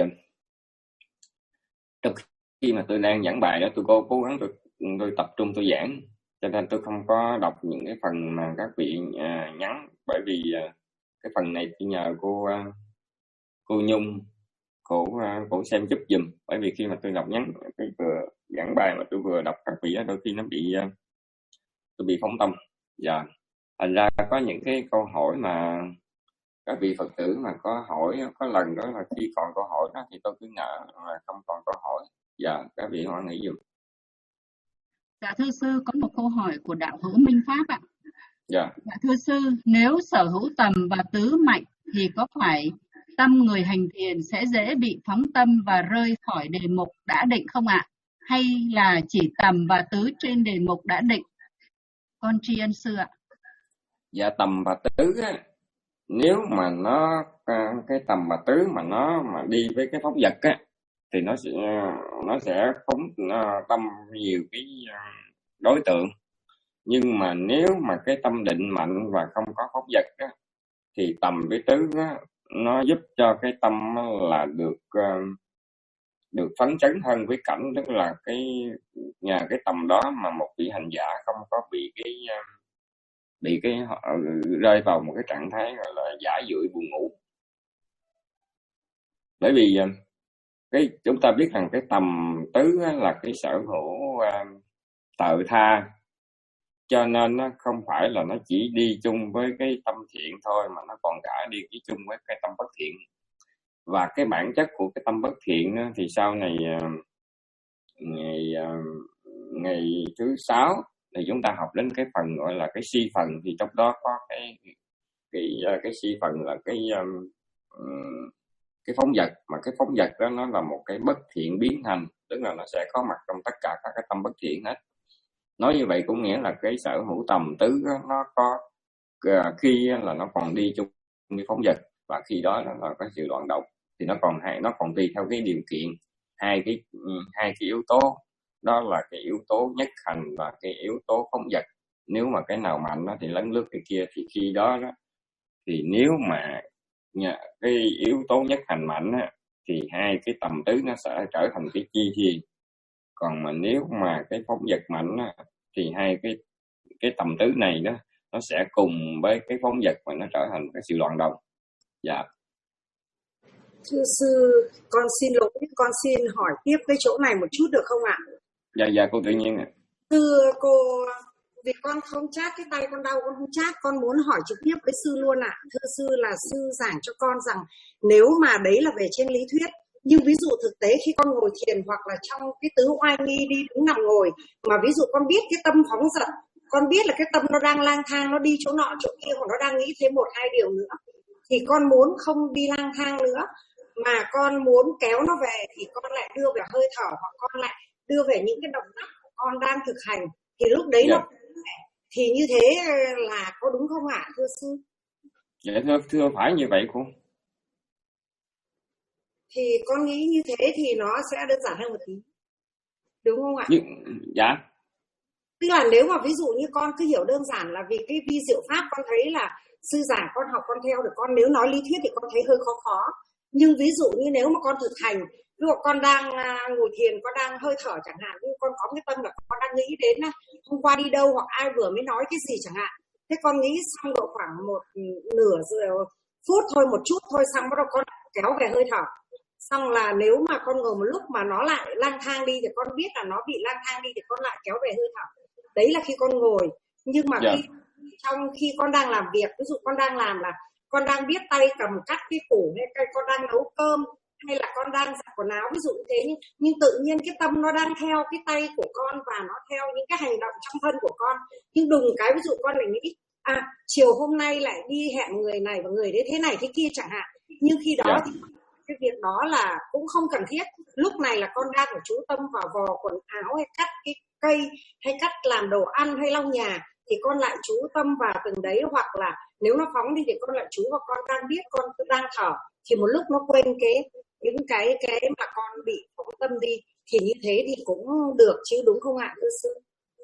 trong khi mà tôi đang giảng bài đó, tôi cố cố gắng tôi tôi tập trung tôi giảng, cho nên tôi không có đọc những cái phần mà các vị uh, nhắn, bởi vì uh, cái phần này chỉ nhờ cô uh, cô Nhung cô uh, cô xem giúp giùm. Bởi vì khi mà tôi đọc nhắn, tôi vừa giảng bài mà tôi vừa đọc các vị đó, đôi khi nó bị uh, tôi bị phóng tâm. Dạ, thành ra có những cái câu hỏi mà các vị Phật tử mà có hỏi có lần đó là khi còn câu hỏi đó thì tôi cứ ngỡ là không còn câu hỏi. Dạ, các vị hoan hỷ dùm. Dạ thưa sư, có một câu hỏi của đạo hữu Minh Pháp ạ. Dạ. Dạ thưa sư, nếu sở hữu tầm và tứ mạnh thì có phải tâm người hành thiền sẽ dễ bị phóng tâm và rơi khỏi đề mục đã định không ạ? Hay là chỉ tầm và tứ trên đề mục đã định? Con tri ân sư ạ. Dạ, tầm và tứ á, nếu mà nó cái tầm và tứ mà nó mà đi với cái phóng vật á, thì nó sẽ nó sẽ phóng nó tâm nhiều cái đối tượng. Nhưng mà nếu mà cái tâm định mạnh và không có phóng vật á, thì tầm với tứ á, nó giúp cho cái tâm là được được phấn chấn hơn với cảnh, tức là cái nhà cái tầm đó mà một vị hành giả không có bị cái bị cái rơi vào một cái trạng thái gọi là giả dưỡi buồn ngủ. Bởi vì cái chúng ta biết rằng cái tầm tứ là cái sở hữu uh, tự tha, cho nên nó không phải là nó chỉ đi chung với cái tâm thiện thôi, mà nó còn cả đi cái chung với cái tâm bất thiện. Và cái bản chất của cái tâm bất thiện đó, thì sau này uh, ngày uh, ngày thứ sáu thì chúng ta học đến cái phần gọi là cái si phần, thì trong đó có cái cái cái si phần là cái um, cái phóng dật, mà cái phóng dật đó nó là một cái bất thiện biến thành, tức là nó sẽ có mặt trong tất cả các cái tâm bất thiện hết. Nói như vậy cũng nghĩa là cái sở hữu tầm tứ đó, nó có khi là nó còn đi chung với phóng dật, và khi đó là có sự loạn động, thì nó còn hai nó còn tùy theo cái điều kiện hai cái hai cái yếu tố, đó là cái yếu tố nhất hành và cái yếu tố phóng dật. Nếu mà cái nào mạnh đó thì lấn lướt cái kia, thì khi đó đó thì nếu mà nhà, cái yếu tố nhất hành mạnh á, thì hai cái tầm tứ nó sẽ trở thành cái chi thiền. Còn mà nếu mà cái phóng dật mạnh á, thì hai cái cái tầm tứ này đó nó sẽ cùng với cái phóng dật mà nó trở thành cái sự loạn động. Dạ. Thưa sư, con xin lỗi, con xin hỏi tiếp cái chỗ này một chút được không ạ? Dạ dạ cô tự nhiên ạ. Thưa cô, vì con không chát cái tay con đau, con không chát, con muốn hỏi trực tiếp với sư luôn ạ. Thưa sư, là sư giảng cho con rằng nếu mà đấy là về trên lý thuyết, nhưng ví dụ thực tế khi con ngồi thiền hoặc là trong cái tứ oai nghi đi đứng nằm ngồi, mà ví dụ con biết cái tâm phóng dật, con biết là cái tâm nó đang lang thang, nó đi chỗ nọ chỗ kia, hoặc nó đang nghĩ thêm một hai điều nữa, thì con muốn không đi lang thang nữa, mà con muốn kéo nó về, thì con lại đưa về hơi thở, hoặc con lại đưa về những cái động tác con đang thực hành, thì lúc đấy yeah. nó thì như thế là có đúng không ạ, thưa sư? Dạ thưa, thưa phải như vậy cô. Thì con nghĩ như thế thì nó sẽ đơn giản hơn một tí, đúng không ạ? Dạ. Tức là nếu mà ví dụ như con cứ hiểu đơn giản là vì cái vi diệu pháp con thấy là sư giảng con học con theo được, con nếu nói lý thuyết thì con thấy hơi khó khó. Nhưng ví dụ như nếu mà con thực hành, ví dụ con đang ngồi thiền, con đang hơi thở chẳng hạn, nhưng con có cái tâm là con đang nghĩ đến hôm qua đi đâu, hoặc ai vừa mới nói cái gì chẳng hạn. Thế con nghĩ xong độ khoảng một nửa giờ phút thôi, một chút thôi, xong bắt đầu con kéo về hơi thở. Xong là nếu mà con ngồi một lúc mà nó lại lang thang đi, thì con biết là nó bị lang thang đi, thì con lại kéo về hơi thở. Đấy là khi con ngồi. Nhưng mà yeah. khi trong khi con đang làm việc, ví dụ con đang làm là con đang biết tay cầm cắt cái củ, hay con đang nấu cơm, hay là con đang giặt quần áo, ví dụ như thế, nhưng, nhưng tự nhiên cái tâm nó đang theo cái tay của con, và nó theo những cái hành động trong thân của con. Nhưng đùng cái ví dụ con lại nghĩ à chiều hôm nay lại đi hẹn người này và người đấy thế này thế kia chẳng hạn, nhưng khi đó yeah. thì cái việc đó là cũng không cần thiết. Lúc này là con đang phải chú tâm vào vò quần áo, hay cắt cái cây, hay cắt làm đồ ăn, hay lau nhà, thì con lại chú tâm vào từng đấy. Hoặc là nếu nó phóng đi thì con lại chú vào con đang biết con đang thở, thì một lúc nó quên cái những cái cái mà con bị phóng tâm đi, thì như thế thì cũng được chứ, đúng không ạ thưa sư?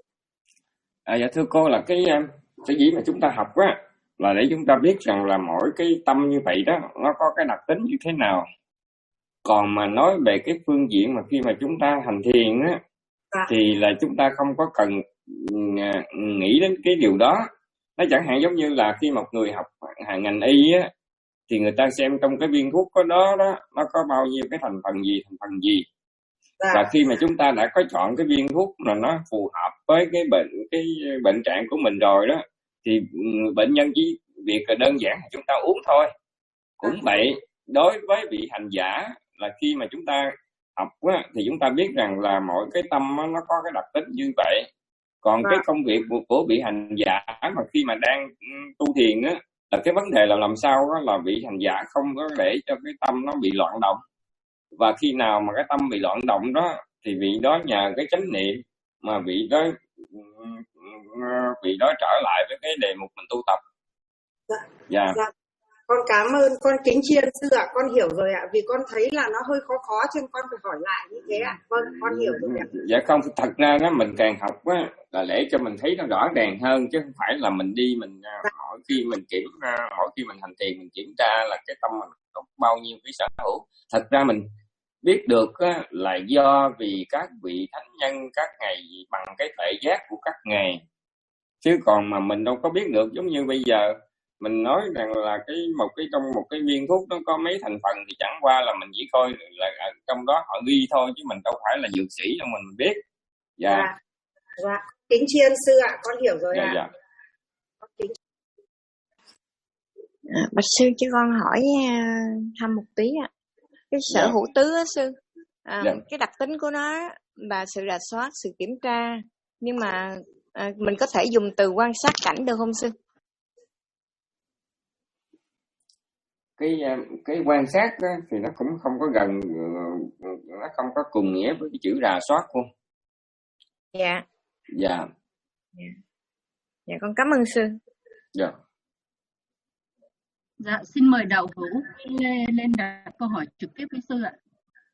À, dạ thưa cô, là cái cái gì mà chúng ta học á, là để chúng ta biết rằng là mỗi cái tâm như vậy đó nó có cái đặc tính như thế nào. Còn mà nói về cái phương diện mà khi mà chúng ta hành thiền á, à. thì là chúng ta không có cần nghĩ đến cái điều đó. Nó chẳng hạn giống như là khi một người học hàng ngành y á, thì người ta xem trong cái viên thuốc có đó đó nó có bao nhiêu cái thành phần gì thành phần gì. À. Và khi mà chúng ta đã có chọn cái viên thuốc mà nó phù hợp với cái bệnh cái bệnh trạng của mình rồi đó, thì bệnh nhân chỉ việc là đơn giản là chúng ta uống thôi. Cũng vậy, đối với vị hành giả là khi mà chúng ta học á, thì chúng ta biết rằng là mỗi cái tâm á, nó có cái đặc tính như vậy. Còn cái công việc của, của vị hành giả mà khi mà đang tu thiền á, là cái vấn đề là làm sao đó là vị hành giả không có để cho cái tâm nó bị loạn động. Và khi nào mà cái tâm bị loạn động đó, thì vị đó nhờ cái chánh niệm mà vị đó vị đó trở lại với cái đề mục mình tu tập. Dạ. Dạ. Dạ. Con cảm ơn, con kính tri ân sư ạ, con hiểu rồi ạ, vì con thấy là nó hơi khó khó cho nên con phải hỏi lại như thế ạ. Vâng, con hiểu rồi ạ. Dạ không, thật ra đó mình càng học á là để cho mình thấy nó rõ ràng hơn, chứ không phải là mình đi mình dạ. mỗi khi mình kiểm mỗi khi mình hành thiền mình kiểm tra là cái tâm mình có bao nhiêu cái sở hữu. Thật ra mình biết được á, là do vì các vị thánh nhân các ngài bằng cái tuệ giác của các ngài, chứ còn mà mình đâu có biết được. Giống như bây giờ mình nói rằng là cái một cái trong một cái viên thuốc nó có mấy thành phần thì chẳng qua là mình chỉ coi là trong đó họ ghi thôi, chứ mình đâu phải là dược sĩ đâu mình biết. Dạ. Dạ. Dạ. Kính tri ân sư ạ, con hiểu rồi Dạ, ạ. dạ. À, bạch sư cho con hỏi uh, thăm một tí ạ. Cái sở Dạ. hữu tứ á sư, à, Dạ. cái đặc tính của nó là sự rà soát, sự kiểm tra, nhưng mà à, mình có thể dùng từ quan sát cảnh được không sư? Cái cái quan sát đó, thì nó cũng không có gần, nó không có cùng nghĩa với cái chữ rà soát luôn. Dạ. Dạ. Dạ, dạ con cảm ơn sư. Dạ. Dạ, xin mời đạo hữu lên, lên đặt câu hỏi trực tiếp với sư ạ.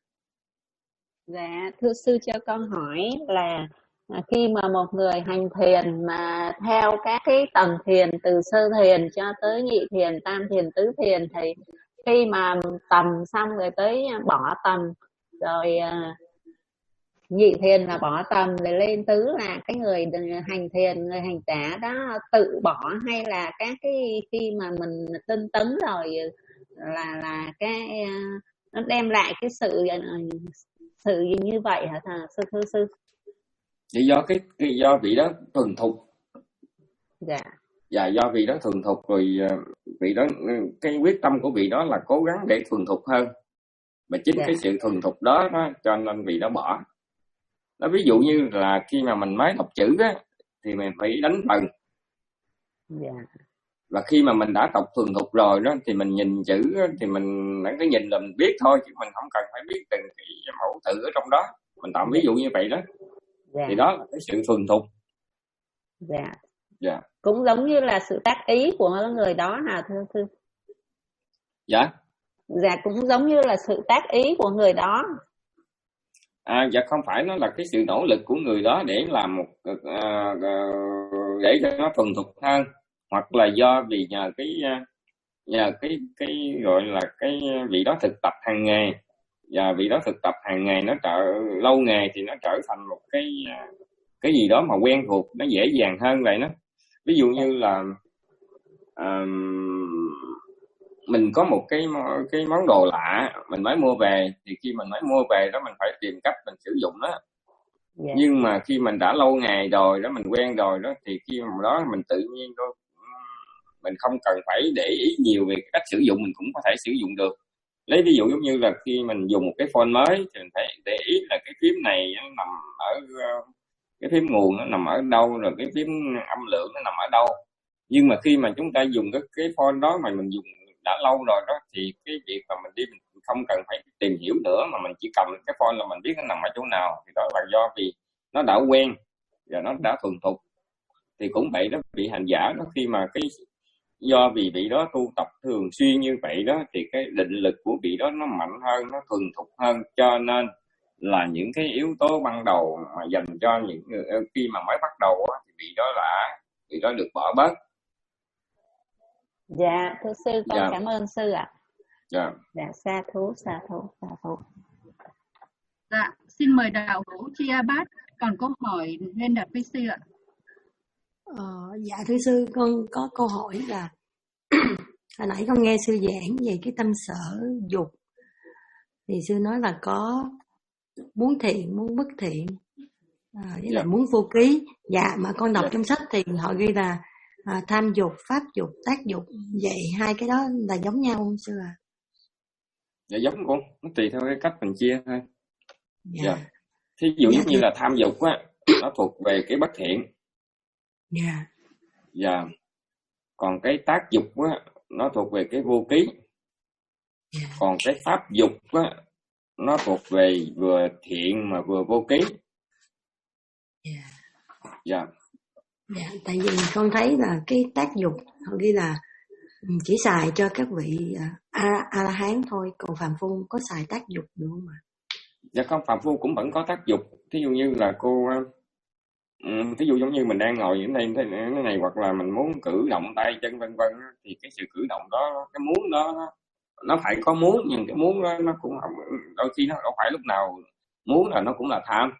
Dạ, thưa sư cho con hỏi là khi mà một người hành thiền mà theo các cái tầng thiền từ sơ thiền cho tới nhị thiền, tam thiền, tứ thiền, thì khi mà tầm xong rồi tới bỏ tầm, rồi nhị thiền là bỏ tầm, rồi lên tứ là cái người hành thiền, người hành trả đó tự bỏ, hay là các cái khi mà mình tinh tấn rồi là là cái nó đem lại cái sự sự gì như vậy hả thà sư thưa sư? Thì do cái, cái do vị đó thuần thục. Dạ. Dạ, do vị đó thuần thục rồi, vị đó cái quyết tâm của vị đó là cố gắng để thuần thục hơn, và chính dạ. cái sự thuần thục đó, đó cho nên vị đó bỏ. Nó ví dụ như là khi mà mình mới đọc chữ á, thì mình phải đánh vần. Dạ. Và khi mà mình đã đọc thuần thục rồi đó, thì mình nhìn chữ á, thì mình cứ nhìn là mình biết thôi, chứ mình không cần phải biết từng cái mẫu tự ở trong đó. Mình tạm ví dụ như vậy đó. Dạ. Thì đó là cái sự thuần thục. Dạ. Dạ. Cũng giống như là sự tác ý của người đó hả thưa sư? Dạ. Dạ, cũng giống như là sự tác ý của người đó. À, dạ không phải, nó là cái sự nỗ lực của người đó để làm một à, để cho nó thuần thục hơn, hoặc là do vì nhờ cái nhờ cái cái gọi là cái vị đó thực tập hàng ngày, và vị đó thực tập hàng ngày nó trở lâu ngày thì nó trở thành một cái cái gì đó mà quen thuộc, nó dễ dàng hơn vậy đó. Ví dụ như là um, mình có một cái cái món đồ lạ mình mới mua về, thì khi mình mới mua về đó mình phải tìm cách mình sử dụng đó. Yeah. Nhưng mà khi mình đã lâu ngày rồi đó, mình quen rồi đó, thì khi mà đó mình tự nhiên thôi, mình không cần phải để ý nhiều về cách sử dụng, mình cũng có thể sử dụng được. Lấy ví dụ giống như là khi mình dùng một cái phone mới thì mình phải để ý là cái phím này nó nằm ở cái phím nguồn nó nằm ở đâu, rồi cái phím âm lượng nó nằm ở đâu. Nhưng mà khi mà chúng ta dùng cái cái phone đó mà mình dùng đã lâu rồi đó, thì cái việc mà mình đi mình không cần phải tìm hiểu nữa, mà mình chỉ cầm cái phone là mình biết nó nằm ở chỗ nào. Thì đó là do vì nó đã quen và nó đã thuần thục. Thì cũng vậy đó, vị hành giả đó, khi mà cái do vì vị đó tu tập thường xuyên như vậy đó, thì cái định lực của vị đó nó mạnh hơn, nó thuần thục hơn, cho nên là những cái yếu tố ban đầu mà dành cho những người khi mà mới bắt đầu đó, thì vị đó đã vị đó được bỏ bớt. Dạ, thưa sư, con dạ. cảm ơn sư ạ. Dạ. Dạ, sa thú, sa thú, sa thú. Dạ, xin mời đạo hữu Chia Bát còn câu hỏi lên đặt với sư ạ. Ờ, dạ thưa sư, con có câu hỏi là hồi nãy con nghe sư giảng về cái tâm sở dục, thì sư nói là có muốn thiện, muốn bất thiện, à, với lại muốn vô ký. Dạ, mà con đọc trong sách thì họ ghi là à, tham dục, pháp dục, tác dục. Vậy hai cái đó là giống nhau không sư ạ? À? Dạ giống con, nó tùy theo cái cách mình chia thôi. Dạ. Dạ. Thí dụ dạ, giống như là tham dục á, nó thuộc về cái bất thiện. Dạ. Dạ. Còn cái tác dục á, nó thuộc về cái vô ký. Dạ. Còn cái pháp dục á, nó thuộc về vừa thiện mà vừa vô ký. Dạ. Dạ. Dạ, tại vì con thấy là cái tác dục họ ghi là chỉ xài cho các vị a a la hán thôi, còn phàm phu có xài tác dục được không ạ? Dạ không, phàm phu cũng vẫn có tác dục. Thí dụ như là cô um, thí dụ giống như mình đang ngồi ở đây thế này, hoặc là mình muốn cử động tay chân vân vân, thì cái sự cử động đó, cái muốn đó nó phải có muốn, nhưng cái muốn đó nó cũng không, đôi khi nó không phải lúc nào muốn là nó cũng là tham.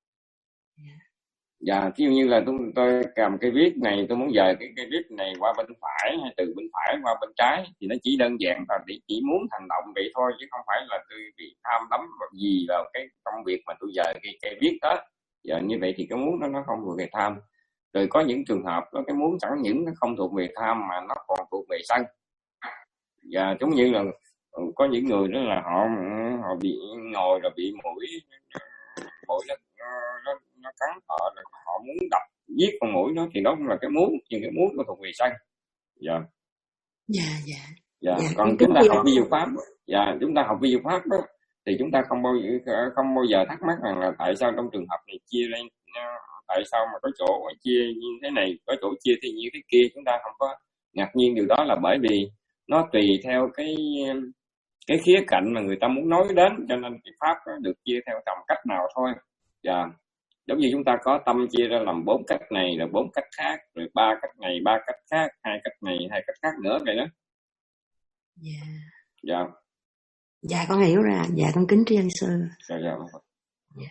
Dạ, ví dụ như là tôi, tôi cầm cái viết này, tôi muốn dời cái, cái viết này qua bên phải hay từ bên phải qua bên trái, thì nó chỉ đơn giản là chỉ, chỉ muốn hành động vậy thôi, chứ không phải là tôi bị tham đắm gì vào cái công việc mà tôi dời cái, cái viết đó. Giờ như vậy thì cái muốn đó nó không thuộc về tham. Rồi có những trường hợp đó, cái muốn chẳng những nó không thuộc về tham mà nó còn thuộc về sân. Và giống như là có những người đó là họ họ bị ngồi rồi bị mũi mũi nó nó, nó cắn họ, rồi họ muốn đập giết con mũi đó, thì đó cũng là cái muốn, nhưng cái muốn nó thuộc về sân. Dạ. Dạ dạ. Dạ. Dạ, Còn con chúng kính ta thưa học vi diệu pháp, dạ, chúng ta học vi diệu pháp đó, thì chúng ta không bao giờ không bao giờ thắc mắc rằng là tại sao trong trường hợp này chia lên, tại sao mà có chỗ chia như thế này, có chỗ chia thì như thế kia. Chúng ta không có ngạc nhiên điều đó, là bởi vì nó tùy theo cái cái khía cạnh mà người ta muốn nói đến, cho nên cái pháp nó được chia theo tầm cách nào thôi. Dạ. Giống như chúng ta có tâm chia ra làm bốn cách này, là bốn cách khác, rồi ba cách này, ba cách khác, hai cách này, hai cách khác nữa vậy đó. Dạ. Dạ. Dạ con hiểu ra. Dạ con kính tri ân sư. Dạ, dạ. Dạ.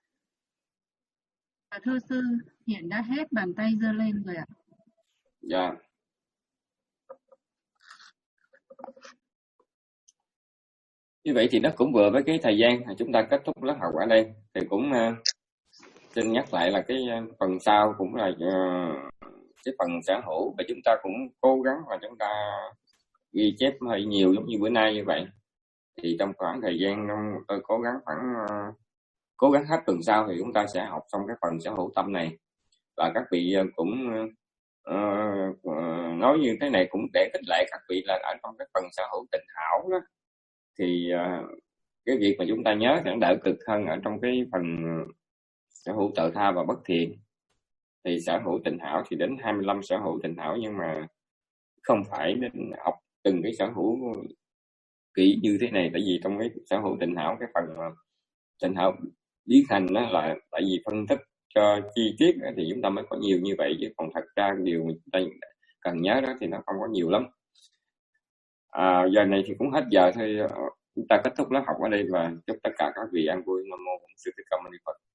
Thưa sư, hiện đã hết, bàn tay giơ lên rồi ạ. Dạ. Như vậy thì nó cũng vừa với cái thời gian chúng ta kết thúc lớp học ở đây. Thì cũng uh, xin nhắc lại là cái uh, phần sau cũng là uh, cái phần sở hữu, và chúng ta cũng cố gắng là chúng ta ghi chép hơi nhiều giống như bữa nay như vậy. Thì trong khoảng thời gian tôi cố gắng khoảng uh, cố gắng hết tuần sau thì chúng ta sẽ học xong cái phần sở hữu tâm này. Và các vị uh, cũng uh, uh, nói như thế này cũng để khích lệ các vị là ở trong cái phần sở hữu tịnh hảo đó, thì uh, cái việc mà chúng ta nhớ thì nó đỡ cực hơn ở trong cái phần sở hữu tự tha và bất thiện. Thì sở hữu tịnh hảo thì đến hai mươi lăm sở hữu tịnh hảo, nhưng mà không phải đến học từng cái sở hữu kỹ như thế này. Tại vì trong cái sở hữu tịnh hảo, cái phần tịnh hảo biến thành đó là tại vì phân tích cho chi tiết đó, thì chúng ta mới có nhiều như vậy, chứ còn thật ra điều mà chúng ta cần nhớ đó thì nó không có nhiều lắm. À, giờ này thì cũng hết giờ thôi, chúng ta kết thúc lớp học ở đây và chúc tất cả các vị an vui. Nam mô Bổn Sư Thích Ca Mâu Ni Phật.